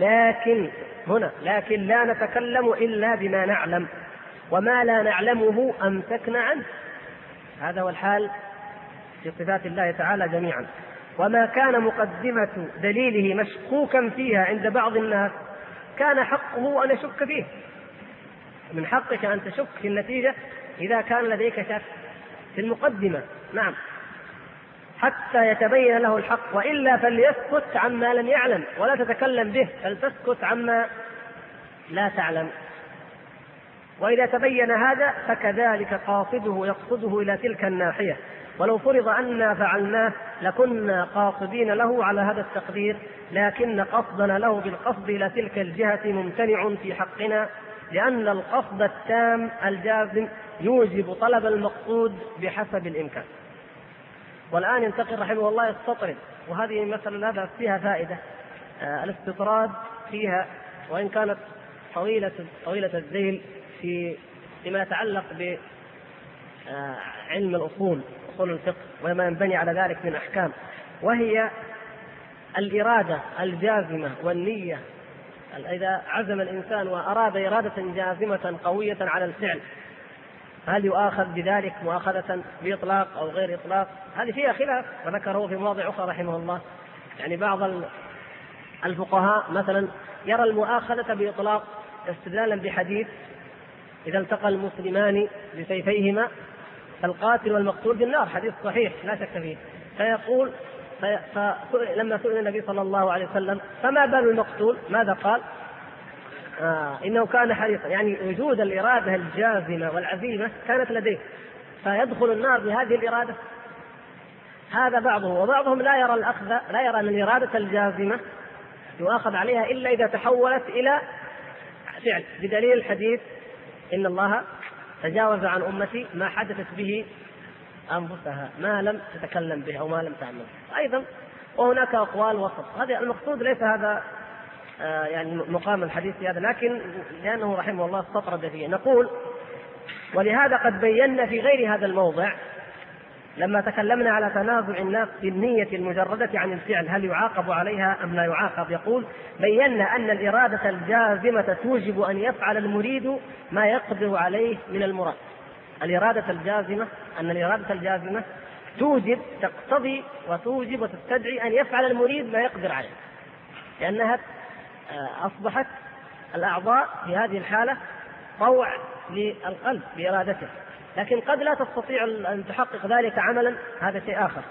لكن لا نتكلم إلا بما نعلم، وما لا نعلمه أمسكنا عنه. هذا هو الحال في صفات الله تعالى جميعا. وما كان مقدمة دليله مشكوكا فيها عند بعض الناس كان حقه أن يشك فيه. من حقك أن تشك في النتيجة إذا كان لديك شك في المقدمة، نعم، حتى يتبين له الحق، وإلا فليسكت عما لم يعلم ولا تتكلم به، بل تسكت عما لا تعلم. وإذا تبين هذا فكذلك قاصده يقصده إلى تلك الناحية، ولو فرض أننا فعلناه لكنا قاصدين له على هذا التقدير، لكن قصدنا له بالقصد إلى تلك الجهة ممتنع في حقنا، لأن القصد التام الجازم يوجب طلب المقصود بحسب الإمكان. والآن ينتقل رحمه الله يستطرد، وهذه مثلا هذا فيها فائدة، الاستطراد فيها وإن كانت طويلة الذيل فيما يتعلق بعلم الأصول أصول الفقه وما ينبني على ذلك من أحكام، وهي الإرادة الجازمة والنية. إذا عزم الإنسان وأراد إرادة جازمة قوية على الفعل، هل يؤاخذ بذلك مؤاخذة بإطلاق أو غير إطلاق؟ هذه فيها خلاف وذكره في مواضع أخرى رحمه الله. يعني بعض الفقهاء مثلا يرى المؤاخذة بإطلاق استدلالا بحديث إذا التقى المسلمان بسيفيهما فالقاتل والمقتول في النار، حديث صحيح لا شك فيه. فيقول لما سئل النبي صلى الله عليه وسلم فما بال المقتول؟ ماذا قال؟ إنه كان حريصا، يعني وجود الإرادة الجازمة والعزيمة كانت لديه، فيدخل النار بهذه الإرادة. هذا بعضهم، وبعضهم لا يرى أن الإرادة الجازمة يؤاخذ عليها إلا إذا تحولت إلى فعل، بدليل الحديث إن الله تجاوز عن أمتي ما حدثت به أنفسها ما لم تتكلم به أو ما لم تعمل. أيضا وهناك أقوال وسط. هذا المقصود ليس هذا يعني مقام الحديث هذا، لكن لأنه رحمه الله استطرد فيه. نقول ولهذا قد بينا في غير هذا الموضع لما تكلمنا على تنازع الناس في النية المجردة عن الفعل هل يعاقب عليها أم لا يعاقب، يقول بينا أن الإرادة الجازمة توجب أن يفعل المريد ما يقدر عليه من المراد. الإرادة الجازمة، أن الإرادة الجازمة توجب، تقتضي وتوجب وتستدعي أن يفعل المريد ما يقدر عليه، لأنها أصبحت الأعضاء في هذه الحالة طوع للقلب بإرادته، لكن قد لا تستطيع أن تحقق ذلك عملا، هذا شيء آخر.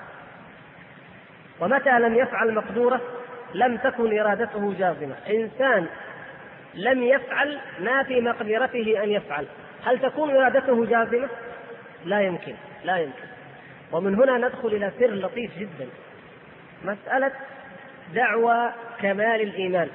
ومتى لم يفعل مقدورة لم تكن إرادته جازمة. إنسان لم يفعل ما في مقدرته أن يفعل، هل تكون إرادته جازمة؟ لا يمكن. ومن هنا ندخل إلى سر لطيف جدا، مسألة دعوى كمال الإيمان.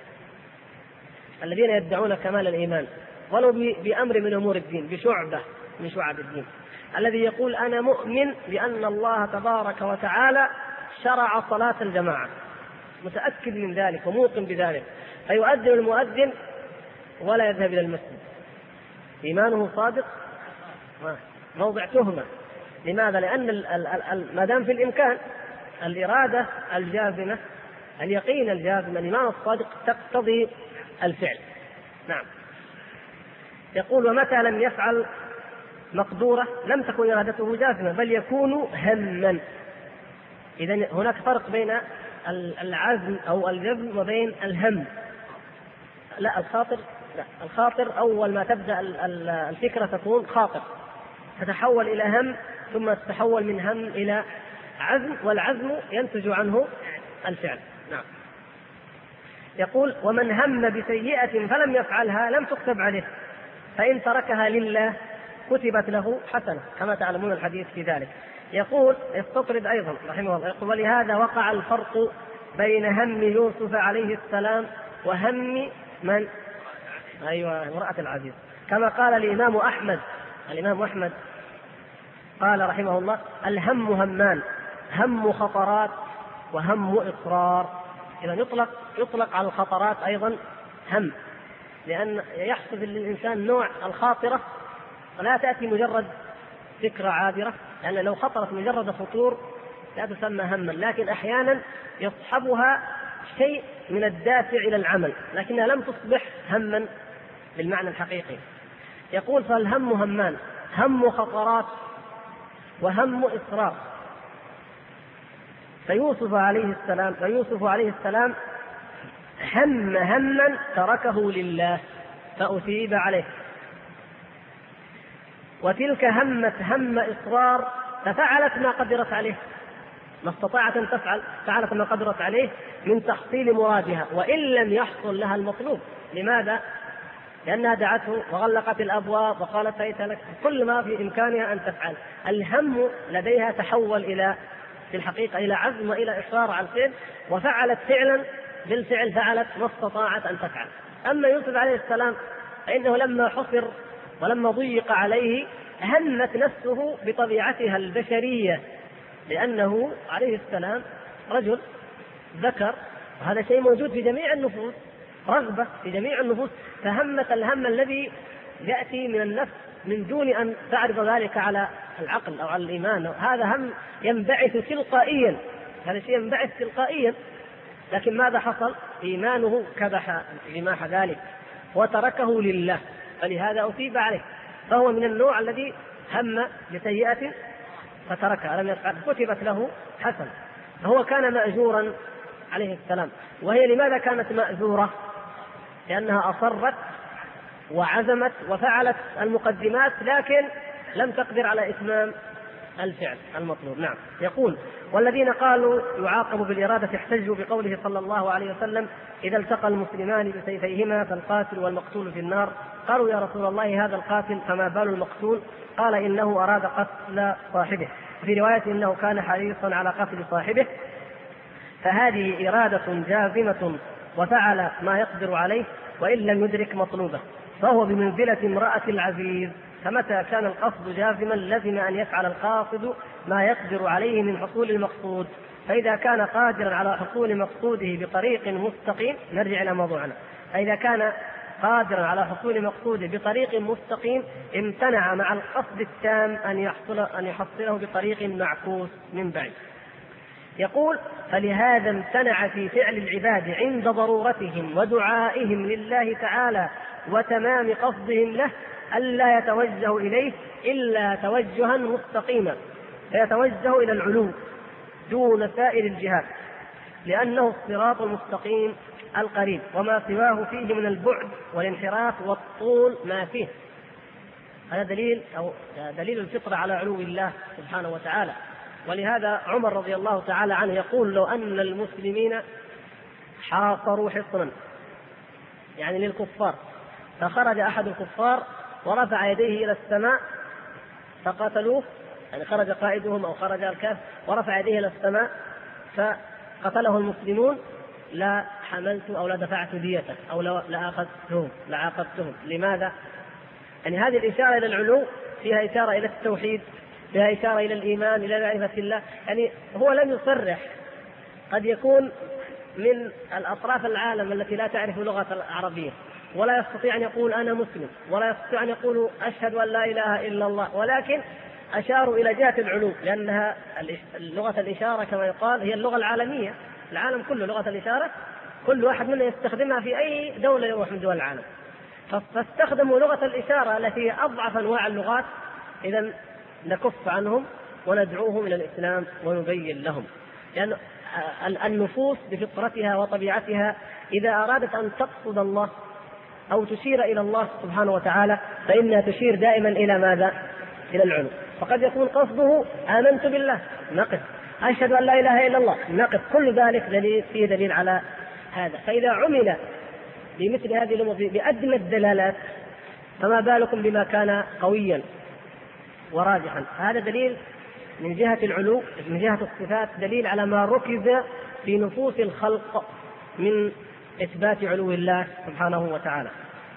الذين يدعون كمال الإيمان ولو بأمر من أمور الدين، بشعبة من شعب الدين، الذي يقول أنا مؤمن بأن الله تبارك وتعالى شرع صلاة الجماعة، متأكد من ذلك وموقن بذلك، فيؤذن المؤذن ولا يذهب إلى المسجد، إيمانه صادق؟ موضع تهمة. لماذا؟ لأن ما دام في الإمكان الإرادة الجازمة، اليقين الجازم، الإيمان الصادق تقتضي الفعل. نعم. يقول ومتى لم يفعل مقدورة لم تكن إرادته جازمة بل يكون هما. إذن هناك فرق بين العزم أو الجزم وبين الهم. لا الخاطر أول ما تبدأ الفكرة تكون خاطر، تتحول إلى هم، ثم تتحول من هم إلى عزم، والعزم ينتج عنه الفعل. نعم. يقول ومن هم بسيئة فلم يفعلها لم تكتب عليه، فإن تركها لله كتبت له حسنة، كما تعلمون الحديث في ذلك. يقول يستطرد أيضا رحمه الله، يقول ولهذا وقع الفرق بين هم يوسف عليه السلام وهم من؟ أيوة، امرأة العزيز. كما قال الإمام أحمد قال رحمه الله الهم همان، هم خطرات وهم إصرار. إذا يطلق على الخطرات أيضا هم، لأن يحصل للإنسان نوع الخاطرة ولا تأتي مجرد فكرة عابرة، لأن لو خطرت مجرد خطور لا تسمى هما، لكن أحيانا يصحبها شيء من الدافع إلى العمل لكنها لم تصبح هما بالمعنى الحقيقي. يقول فالهم همان، هم خطرات وهم إصرار. فيوسف عليه السلام هما تركه لله فأثيب عليه، وتلك هم إصرار ففعلت ما قدرت عليه، ما استطاعت أن تفعل، فعلت ما قدرت عليه من تحصيل مرادها وإن لم يحصل لها المطلوب. لماذا؟ لأنها دعته وغلقت الأبواب وقالت هيت لك، كل ما في إمكانها أن تفعل. الهم لديها تحول في الحقيقة إلى عزم وإلى إصرار على الفعل، وفعلت فعلا بالفعل، فعلت ما استطاعت أن تفعل. أما يوسف عليه السلام فإنه لما حصر ولما ضيق عليه همت نفسه بطبيعتها البشرية، لأنه عليه السلام رجل ذكر، وهذا شيء موجود في جميع النفوس، رغبة في جميع النفوس، فهمت الهم الذي يأتي من النفس من دون أن تعرض ذلك على العقل أو على الإيمان. هذا هم ينبعث تلقائيا، هذا شيء ينبعث تلقائيا، لكن ماذا حصل؟ إيمانه كبح جماح ذلك وتركه لله، فلهذا أثيب عليه. فهو من النوع الذي هم بسيئة فتركها لم يفعل، كتبت له حسن. فهو كان مأجورا عليه السلام. وهي لماذا كانت مأجورة؟ لأنها أصرت وعزمت وفعلت المقدمات، لكن لم تقدر على إتمام الفعل المطلوب. نعم. يقول: والذين قالوا يعاقب بالإرادة احتجوا بقوله صلى الله عليه وسلم: إذا التقى المسلمان بسيفيهما فالقاتل والمقتول في النار. قالوا: يا رسول الله هذا القاتل فما بال المقتول؟ قال: إنه أراد قتل صاحبه. في رواية: إنه كان حريصا على قتل صاحبه. فهذه إرادة جازمة وفعل ما يقدر عليه وإن لم يدرك مطلوبه، فهو بمنزلة امرأة العزيز. فمتى كان القصد جازما لزم أن يفعل القاصد ما يقدر عليه من حصول المقصود. فإذا كان قادرا على حصول مقصوده بطريق مستقيم، نرجع إلى موضوعنا، فإذا كان قادرا على حصول مقصوده بطريق مستقيم امتنع مع القصد التام أن يحصله بطريق معكوس من بعيد. يقول: فلهذا امتنع في فعل العباد عند ضرورتهم ودعائهم لله تعالى وتمام قصدهم له ألا يتوجهوا إليه إلا توجها مستقيما، فيتوجه إلى العلو دون سائر الجهات، لأنه الصراط المستقيم القريب، وما سواه فيه من البعد والانحراف والطول ما فيه. هذا دليل الفطرة على علو الله سبحانه وتعالى. ولهذا عمر رضي الله تعالى عنه يقول: لو أن المسلمين حاصروا حصنا يعني للكفار، فخرج أحد الكفار ورفع يديه إلى السماء فقتلوه، يعني خرج قائدهم أو خرج الكافر ورفع يديه إلى السماء فقتله المسلمون، لا حملت أو لا دفعت ديته أو لأخذتهم لعاقبتهم. لماذا؟ يعني هذه الإشارة إلى العلو فيها إشارة إلى التوحيد، فيها إشارة إلى الإيمان، إلى معرفة الله. يعني هو لم يصرح، قد يكون من الأطراف العالم التي لا تعرف اللغة العربية ولا يستطيع أن يقول أنا مسلم، ولا يستطيع أن يقول أشهد أن لا إله إلا الله، ولكن أشاروا إلى جهة العلو، لأنها لغة الإشارة كما يقال هي اللغة العالمية، العالم كله لغة الإشارة، كل واحد منا يستخدمها في أي دولة يروح من دول العالم، فاستخدموا لغة الإشارة التي هي أضعف أنواع اللغات. إذن نكف عنهم وندعوهم إلى الإسلام ونبين لهم، لأن النفوس بفطرتها وطبيعتها إذا أرادت أن تقصد الله أو تشير إلى الله سبحانه وتعالى فإنها تشير دائما إلى ماذا؟ إلى العلو. فقد يكون قصده آمنت بالله، نقف، أشهد أن لا إله إلا الله، نقف، كل ذلك فيه دليل على هذا. فإذا عمل بمثل هذه الأمور بأدنى الدلالات فما بالكم بما كان قويا وراجحا. هذا دليل من جهة العلو، من جهة الصفات دليل على ما ركز في نفوس الخلق من إثبات علو الله سبحانه وتعالى.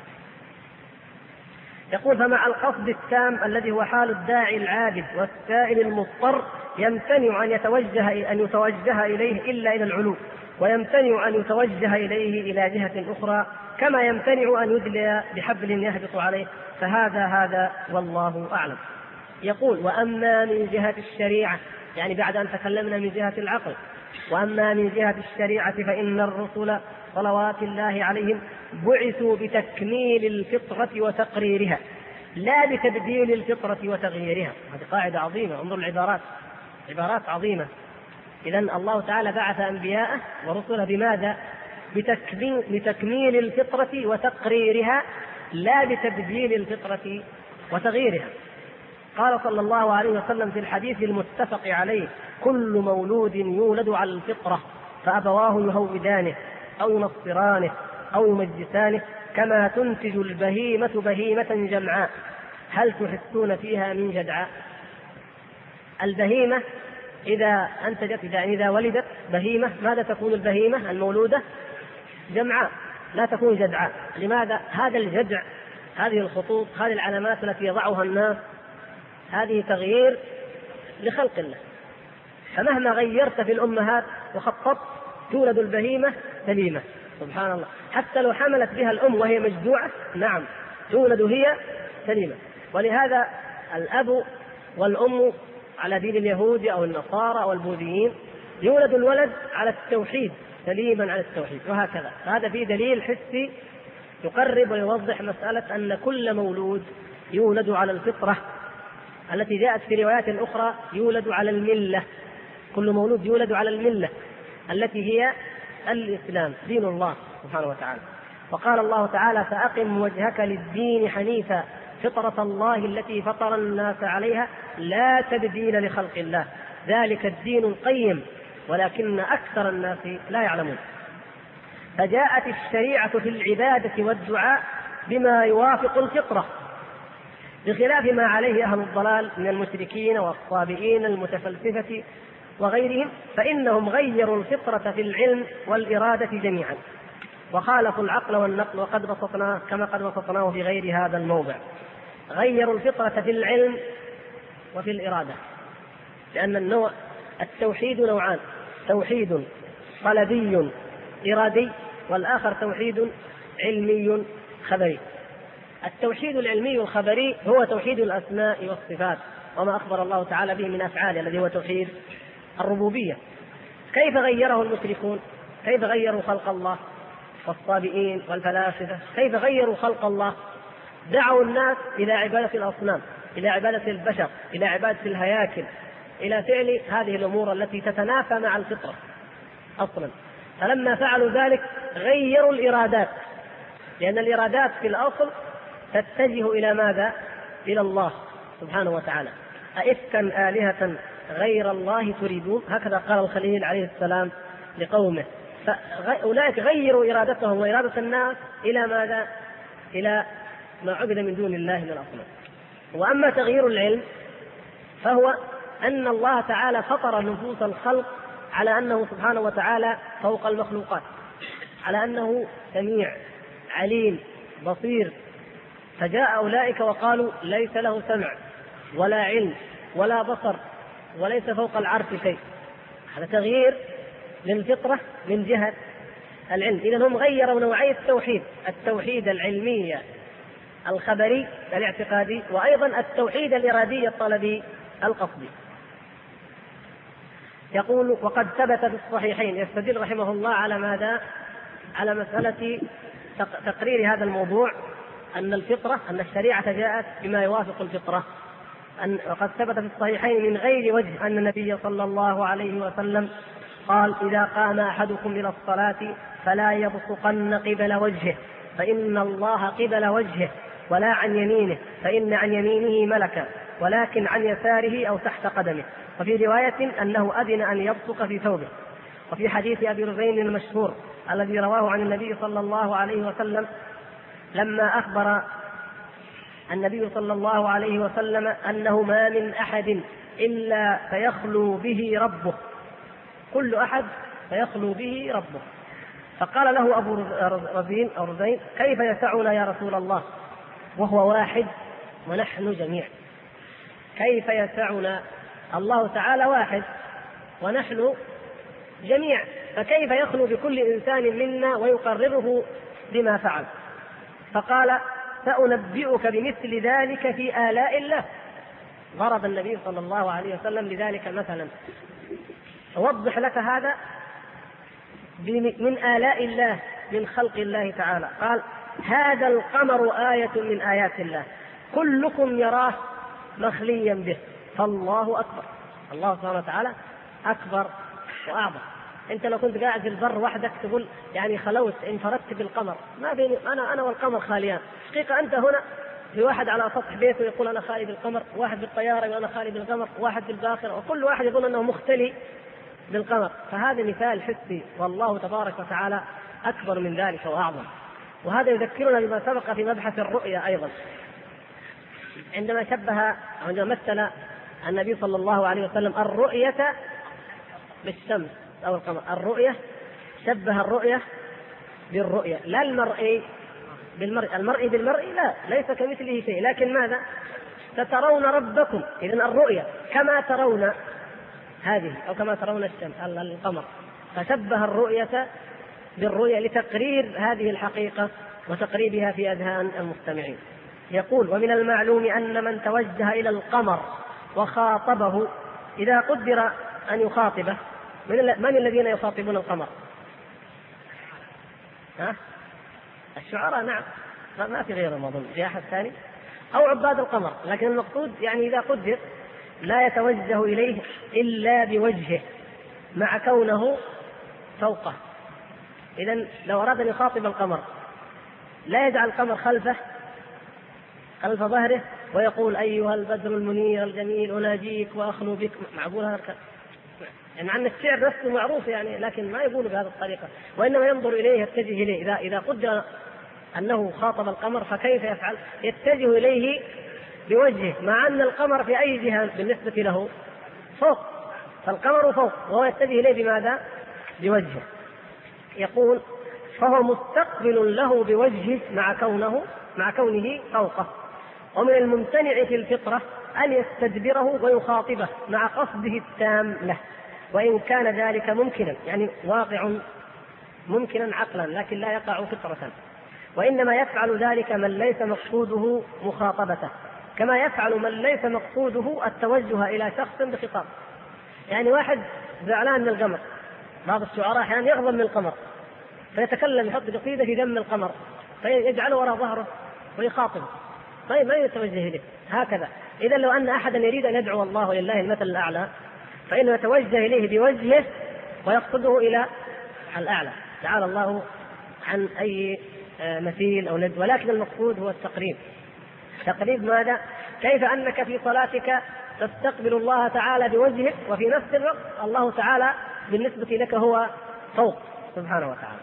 يقول: فمع القصد التام الذي هو حال الداعي العابد والسائل المضطر يمتنع أن يتوجه إليه إلا إلى العلو، ويمتنع أن يتوجه إليه إلى جهة أخرى، كما يمتنع أن يدلي بحبل يهبط عليه. فهذا والله أعلم. يقول: وأما من جهة الشريعة، يعني بعد أن تكلمنا من جهة العقل، وأما من جهة الشريعة فإن الرسل صلوات الله عليهم بعثوا بتكميل الفطرة وتقريرها لا بتبديل الفطرة وتغييرها. هذه قاعدة عظيمة، انظر العبارات، عبارات عظيمة. إذن الله تعالى بعث أنبياءه ورسله بماذا؟ بتكميل الفطرة وتقريرها لا بتبديل الفطرة وتغييرها. قال صلى الله عليه وسلم في الحديث المتفق عليه: كل مولود يولد على الفطرة فأبواه يهودانه أو ينصرانه أو يمجسانه كما تنتج البهيمة بهيمة جمعاء هل تحسون فيها من جدعاء. البهيمة إذا أنتجت، إذا ولدت بهيمة، ماذا تكون البهيمة المولودة؟ جمعاء، لا تكون جدعاء. لماذا؟ هذا الجدع، هذه الخطوط، هذه العلامات التي يضعها الناس، هذه تغيير لخلق الله. فمهما غيرت في الأمهات وخططت تولد البهيمة سليمة، سبحان الله. حتى لو حملت بها الأم وهي مجدوعة، نعم تولد هي سليمة. ولهذا الأب والأم على دين اليهود أو النصارى أو البوذيين يولد الولد على التوحيد، سليما على التوحيد، وهكذا. هذا فيه دليل حسي يقرب ويوضح مسألة أن كل مولود يولد على الفطرة التي جاءت في روايات أخرى يولد على الملة. كل مولود يولد على الملة التي هي الإسلام، دين الله سبحانه وتعالى. وقال الله تعالى: فأقم وجهك للدين حنيفا فطرة الله التي فطر الناس عليها لا تبديل لخلق الله ذلك الدين القيم ولكن أكثر الناس لا يعلمون. فجاءت الشريعة في العبادة والدعاء بما يوافق الفطرة، بخلاف ما عليه أهل الضلال من المشركين والصابئين المتفلسفة وغيرهم، فإنهم غيروا الفطرة في العلم والإرادة جميعا، وخالفوا العقل والنقل، وقد بسطناه كما قد بسطناه في غير هذا الموضع. غيروا الفطرة في العلم وفي الإرادة، لأن التوحيد نوعان: توحيد طلبي إرادي، والآخر توحيد علمي خبري. التوحيد العلمي الخبري هو توحيد الأسماء والصفات وما أخبر الله تعالى به من أفعاله، الذي هو توحيد الربوبية. كيف غيره المشركون؟ كيف غيروا خلق الله؟ والصابئين والفلاسفة كيف غيروا خلق الله؟ دعوا الناس إلى عبادة الأصنام، إلى عبادة البشر، إلى عبادة الهياكل، إلى فعل هذه الأمور التي تتنافى مع الفطرة أصلا. فلما فعلوا ذلك غيروا الإرادات، لأن الإرادات في الأصل تتجه إلى ماذا؟ إلى الله سبحانه وتعالى. أئفكا آلهة غير الله تريدون، هكذا قال الخليل عليه السلام لقومه. فأولئك غيروا إرادتهم وإرادة الناس إلى ماذا؟ إلى ما عبد من دون الله من الأصنام. وأما تغيير العلم فهو أن الله تعالى فطر نفوس الخلق على أنه سبحانه وتعالى فوق المخلوقات، على أنه سميع عليم بصير. فجاء أولئك وقالوا ليس له سمع ولا علم ولا بصر وليس فوق العرش شيء. هذا تغيير للفطرة من جهة العلم. إذن هم غيروا نوعي التوحيد: التوحيد العلمي الخبري الاعتقادي، وأيضا التوحيد الإرادي الطلبي القصدي. يقول: وقد ثبت في الصحيحين. يستدل رحمه الله على ماذا؟ على مسألة تقرير هذا الموضوع، أن الفطرة، أن الشريعة جاءت بما يوافق الفطرة. وقد ثبت في الصحيحين من غير وجه أن النبي صلى الله عليه وسلم قال: إذا قام أحدكم إلى الصلاة فلا يبصقن قبل وجهه فإن الله قبل وجهه، ولا عن يمينه فإن عن يمينه ملكا، ولكن عن يساره أو تحت قدمه. وفي رواية أنه أذن أن يبصق في ثوبه. وفي حديث أبي رزين المشهور الذي رواه عن النبي صلى الله عليه وسلم لما أخبر النبي صلى الله عليه وسلم أنه ما من أحد إلا سيخلو به ربه، كل أحد سيخلو به ربه. فقال له أبو رزين: كيف يسعنا يا رسول الله وهو واحد ونحن جميع؟ كيف يسعنا؟ الله تعالى واحد ونحن جميع، فكيف يخلو بكل إنسان منا ويقرره بما فعل؟ فقال: سأنبئك بمثل ذلك في آلاء الله. ضرب النبي صلى الله عليه وسلم لذلك مثلا. أوضح لك هذا من آلاء الله من خلق الله تعالى. قال: هذا القمر آية من آيات الله كلكم يراه مخليا به فالله أكبر. الله سبحانه وتعالى أكبر وأعظم. أنت لو كنت قاعد في البر وحدك تقول يعني خلوت انفردت بالقمر، ما بين أنا والقمر خاليان. حقيقة أنت هنا في واحد على سطح بيته يقول أنا خالي بالقمر، واحد بالطيارة يقول أنا خالي بالقمر، واحد بالباخرة، وكل واحد يقول أنه مختلي بالقمر. فهذا مثال حسي، والله تبارك وتعالى أكبر من ذلك وأعظم. وهذا يذكرنا بما سبق في مبحث الرؤيا أيضا، عندما مثل النبي صلى الله عليه وسلم الرؤية بالشمس أو القمر. الرؤية شبه الرؤية بالرؤية، لا المرئي بالمرئي. المرئي بالمرئي لا، ليس كمثله شيء، لكن ماذا؟ سترون ربكم. إذن الرؤية كما ترون هذه أو كما ترون الشمس القمر. فشبه الرؤية بالرؤية لتقرير هذه الحقيقة وتقريبها في أذهان المستمعين. يقول: ومن المعلوم أن من توجه إلى القمر وخاطبه، إذا قدر أن يخاطبه، من الذين يخاطبون القمر؟ الشعراء، نعم، ما في غيرهم أظن، في أحد ثاني، أو عباد القمر. لكن المقصود يعني إذا قدر لا يتوجه إليه إلا بوجهه مع كونه فوقه. إذن لو أراد أن يخاطب القمر لا يجعل القمر خلف ظهره ويقول: أيها البدر المنير الجميل أناجيك وأخلو بك. معقول هذا يعني عن الشعر نفسه معروف يعني، لكن ما يقول بهذه الطريقة، وإنما ينظر إليه، يتجه إليه. إذا قدر أنه خاطب القمر فكيف يفعل؟ يتجه إليه بوجهه، مع أن القمر في أي جهة بالنسبة له؟ فوق، فالقمر فوق وهو يتجه إليه بماذا؟ بوجهه. يقول: فهو مستقبل له بوجهه مع كونه فوقه. ومن الممتنع في الفطرة أن يستدبره ويخاطبه مع قصده التام له، وإن كان ذلك ممكنا، يعني واقع ممكنا عقلا، لكن لا يقع فطرة. وإنما يفعل ذلك من ليس مقصوده مخاطبته، كما يفعل من ليس مقصوده التوجه إلى شخص بخطاب. يعني واحد زعلان من القمر، بعض الشعراء أحيانا يغضب من القمر فيتكلم، يحط قصيدة في ذم القمر فيجعله وراء ظهره ويخاطب، طيب ما يتوجه إليه هكذا. إذا لو أن أحدا يريد أن يدعو الله ولله المثل الأعلى فإنه يتوجه إليه بوجهه ويقصده إلى الأعلى، تعالى الله عن أي مثيل أو ند. ولكن المقصود هو التقريب. تقريب ماذا؟ كيف أنك في صلاتك تستقبل الله تعالى بوجهك، وفي نفس الوقت الله تعالى بالنسبة لك هو فوق سبحانه وتعالى.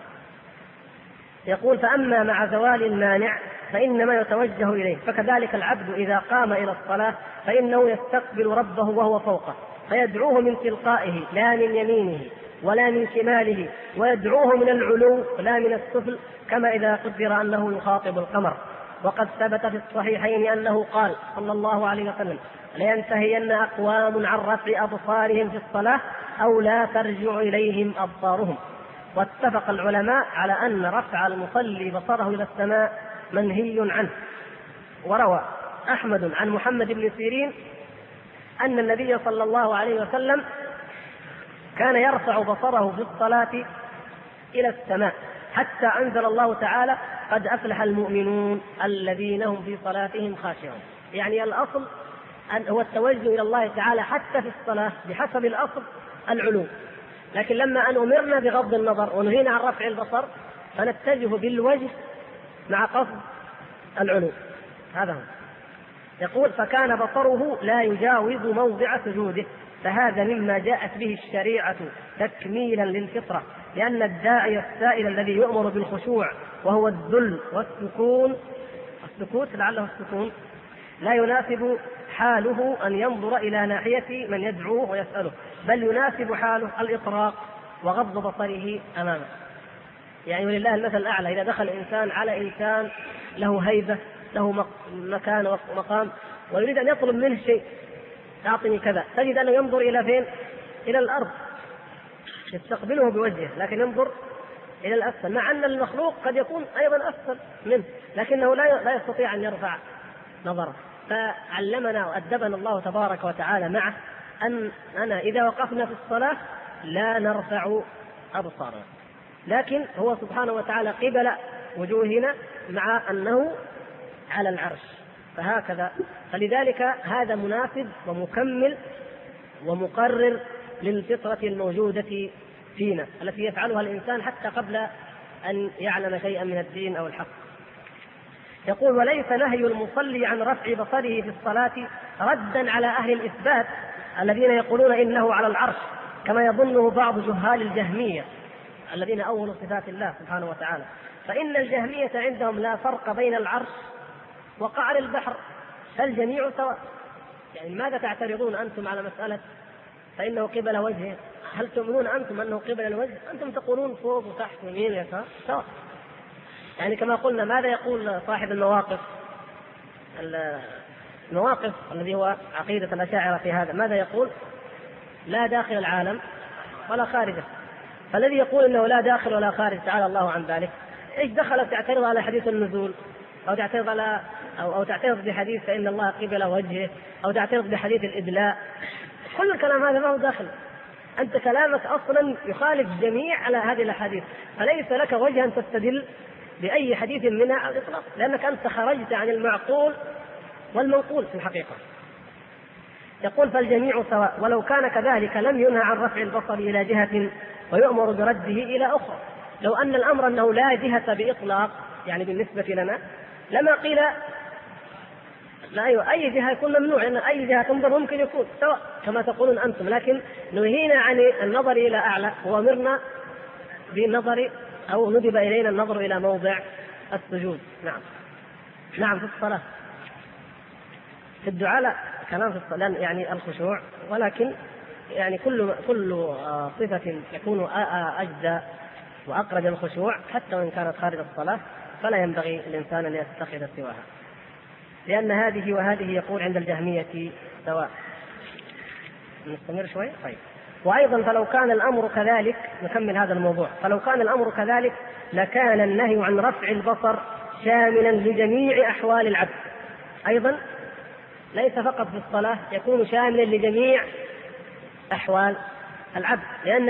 يقول: فأما مع زوال المانع فإنما يتوجه إليه. فكذلك العبد إذا قام إلى الصلاة فإنه يستقبل ربه وهو فوقه، فيدعوه من تلقائه لا من يمينه ولا من شماله، ويدعوه من العلو لا من السفل، كما إذا قدر أنه يخاطب القمر. وقد ثبت في الصحيحين أنه قال صلى الله عليه وسلم: لينتهين أقوام عن رفع أبصارهم في الصلاة أو لا ترجع إليهم أبصارهم. واتفق العلماء على أن رفع المصلي بصره إلى السماء منهي عنه. وروى أحمد عن محمد بن سيرين أن النبي صلى الله عليه وسلم كان يرفع بصره في الصلاة إلى السماء حتى أنزل الله تعالى: قد أفلح المؤمنون الذين هم في صلاتهم خاشعون. يعني الأصل هو التوجه إلى الله تعالى حتى في الصلاة بحسب الأصل العلو، لكن لما أن أمرنا بغض النظر ونهينا عن رفع البصر فنتجه بالوجه مع قصد العلو. هذا هو. يقول: فكان بصره لا يجاوز موضع سجوده، فهذا مما جاءت به الشريعة تكميلا للفطرة، لأن الداعي السائل الذي يؤمر بالخشوع وهو الذل والسكوت لعله السكون لا يناسب حاله أن ينظر إلى ناحية من يدعوه ويسأله، بل يناسب حاله الإطراق وغض بصره أمامه. يعني ولله المثل الأعلى، إذا دخل إنسان على إنسان له هيبة له مكان ومقام ويريد أن يطلب منه شيء، أعطني كذا، تجد أنه ينظر إلى فين؟ إلى الأرض، يستقبله بوجهه، لكن ينظر إلى الأسفل، مع أن المخلوق قد يكون أيضا أسفل منه، لكنه لا يستطيع أن يرفع نظره. فعلمنا وأدبنا الله تبارك وتعالى معه أننا إذا وقفنا في الصلاة لا نرفع أبصارنا، لكن هو سبحانه وتعالى قبل وجوهنا مع أنه على العرش، فهكذا. فلذلك هذا مناسب ومكمل ومقرر للفطرة الموجودة فينا التي يفعلها الإنسان حتى قبل أن يعلم شيئا من الدين أو الحق. يقول: وليس نهي المصلي عن رفع بصره في الصلاة ردا على أهل الإثبات الذين يقولون إنه على العرش، كما يظنه بعض جهال الجهمية الذين أولوا صفات الله سبحانه وتعالى. فإن الجهمية عندهم لا فرق بين العرش وقعر البحر، فالجميع سواء. يعني ماذا تعترضون أنتم على مسألة فإنه قبل وجهه؟ هل تؤمنون أنتم أنه قبل الوجه؟ أنتم تقولون فوق وتحت ويمين ويسار سواء. يعني كما قلنا، ماذا يقول صاحب المواقف الذي هو عقيدة الأشاعرة في هذا؟ ماذا يقول؟ لا داخل العالم ولا خارجه. فالذي يقول إنه لا داخل ولا خارج تعالى الله عن ذلك، إيش دخل تعترض على حديث النزول أو تعترض على أو تعترض بحديث فإن الله قبل وجهه، أو تعترض بحديث الإدلاء، كل الكلام هذا ما هو داخل. أنت كلامك أصلا يخالف جميع على هذه الأحاديث، فليس لك وجه أن تستدل بأي حديث منها على الإطلاق، لأنك أنت خرجت عن المعقول والمنقول في الحقيقة. يقول فالجميع سواء، ولو كان كذلك لم ينهى عن رفع البصر إلى جهة ويؤمر برده إلى أخرى. لو أن الأمر أنه لا جهة بإطلاق يعني بالنسبة لنا لما قيل لا أي جهة يكون ممنوع، لأن أي جهة تنظر ممكن يكون سواء كما تقولون أنتم، لكن نهينا عن النظر إلى أعلى وأمرنا بالنظر أو ندب إلينا النظر إلى موضع السجود. نعم في الصلاة، في الدعاء لا كلام في الصلاة يعني الخشوع، ولكن يعني كل صفة يكون أجزى وأقرب الخشوع حتى وإن كانت خارج الصلاة فلا ينبغي الإنسان أن يتخذ سواها، لأن هذه وهذه يقول عند الجهمية سواء. نستمر شوي. طيب. وأيضا فلو كان الأمر كذلك، نكمل هذا الموضوع، فلو كان الأمر كذلك لكان النهي عن رفع البصر شاملا لجميع أحوال العبد، أيضا ليس فقط في الصلاة، يكون شاملا لجميع أحوال العبد، لأن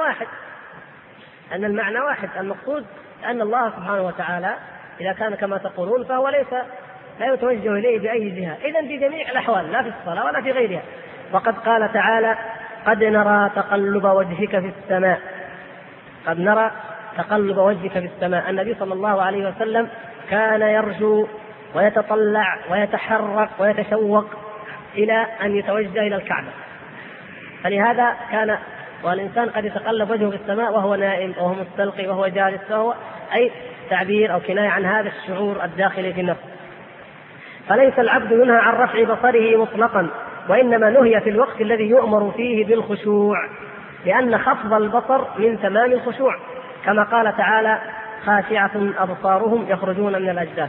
المعنى واحد، المقصود أن الله سبحانه وتعالى إذا كان كما تقولون فهو لا يتوجه إليه بأي جهة، إذن في جميع الأحوال لا في الصلاة ولا في غيرها. وقد قال تعالى قد نرى تقلب وجهك في السماء، قد نرى تقلب وجهك في السماء. النبي صلى الله عليه وسلم كان يرجو ويتطلع ويتحرك ويتشوق إلى أن يتوجه إلى الكعبة، فلهذا كان والإنسان قد يتقلب وجهه في السماء وهو نائم وهو مستلقي وهو جالس، فهو أي تعبير أو كناية عن هذا الشعور الداخلي في النفس. فليس العبد ينهى عن رفع بصره مطلقا، وإنما نهي في الوقت الذي يؤمر فيه بالخشوع، لأن خفض البصر من تمام الخشوع، كما قال تعالى خاشعة أبصارهم يخرجون من الأجداث،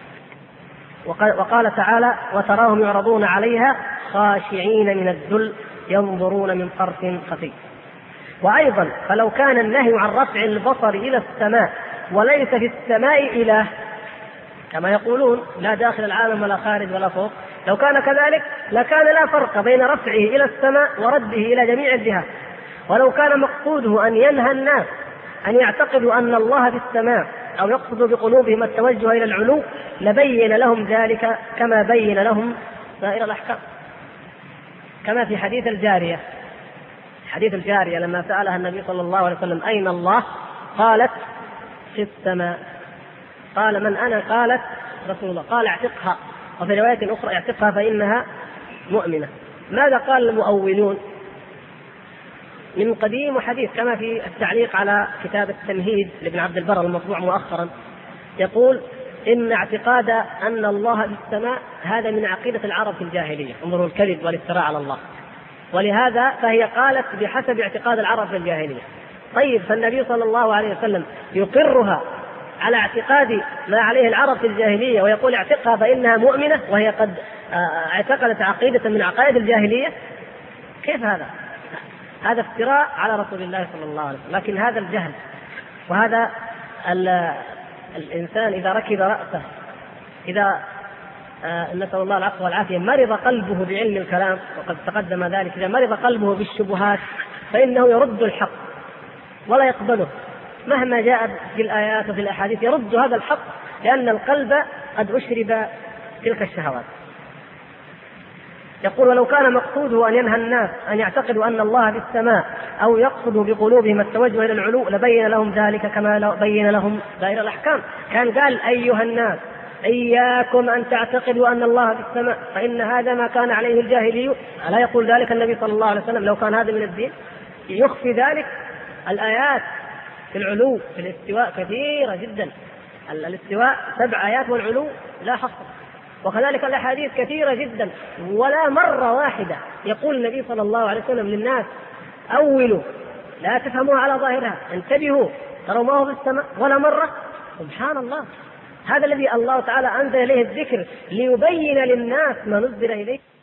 وقال تعالى وتراهم يعرضون عليها خاشعين من الذل ينظرون من طرف خفي. وأيضا فلو كان النهي عن رفع البصر إلى السماء وليس في السماء إله كما يقولون لا داخل العالم ولا خارج ولا فوق، لو كان كذلك لكان لا فرق بين رفعه إلى السماء ورده إلى جميع الجهات. ولو كان مقصوده أن ينهى الناس أن يعتقدوا أن الله في السماء أو يقصدوا بقلوبهم التوجه إلى العلو لبين لهم ذلك كما بين لهم سائر الأحكام، كما في حديث الجارية لما سألها النبي صلى الله عليه وسلم أين الله؟ قالت في السماء. قال من أنا؟ قالت رسول الله. قال اعتقها، وفي رواية أخرى اعتقها فإنها مؤمنة. ماذا قال المؤولون من قديم وحديث؟ كما في التعليق على كتاب التمهيد لابن عبد البر المطبوع مؤخرا، يقول إن اعتقاد أن الله في السماء هذا من عقيدة العرب في الجاهلية، انظروا الكذب والافتراء على الله، ولهذا فهي قالت بحسب اعتقاد العرب في الجاهلية. طيب فالنبي صلى الله عليه وسلم يقرها على اعتقاد ما عليه العرب في الجاهلية ويقول اعتقها فإنها مؤمنة وهي قد اعتقدت عقيدة من عقائد الجاهلية؟ كيف هذا؟ هذا افتراء على رسول الله صلى الله عليه وسلم. لكن هذا الجهل، وهذا الإنسان إذا ركب رأسه، إذا نسأل الله العفو والعافية مرض قلبه بعلم الكلام، وقد تقدم ذلك، إذا مرض قلبه بالشبهات فإنه يرد الحق ولا يقبله مهما جاء في الآيات وفي الأحاديث، يرد هذا الحق لأن القلب قد أشرب تلك الشهوات. يقول ولو كان مقصوده أن ينهى الناس أن يعتقدوا أن الله في السماء أو يقصدوا بقلوبهم التوجه إلى العلو لبين لهم ذلك كما بين لهم سائر الأحكام. كان قال أيها الناس إياكم أن تعتقدوا أن الله في السماء فإن هذا ما كان عليه الجاهليون. ألا يقول ذلك النبي صلى الله عليه وسلم لو كان هذا من الدين؟ يخفي ذلك. الآيات في العلو في الاستواء كثيرة جدا، الاستواء 7 آيات والعلو لا حصر، وكذلك الأحاديث كثيرة جدا، ولا مرة واحدة يقول النبي صلى الله عليه وسلم للناس أولوا لا تفهموا على ظاهرها، انتبهوا تروا ما هو في السماء، ولا مرة. سبحان الله، هذا الذي الله تعالى أنزل إليه الذكر ليبين للناس ما نزل إليه.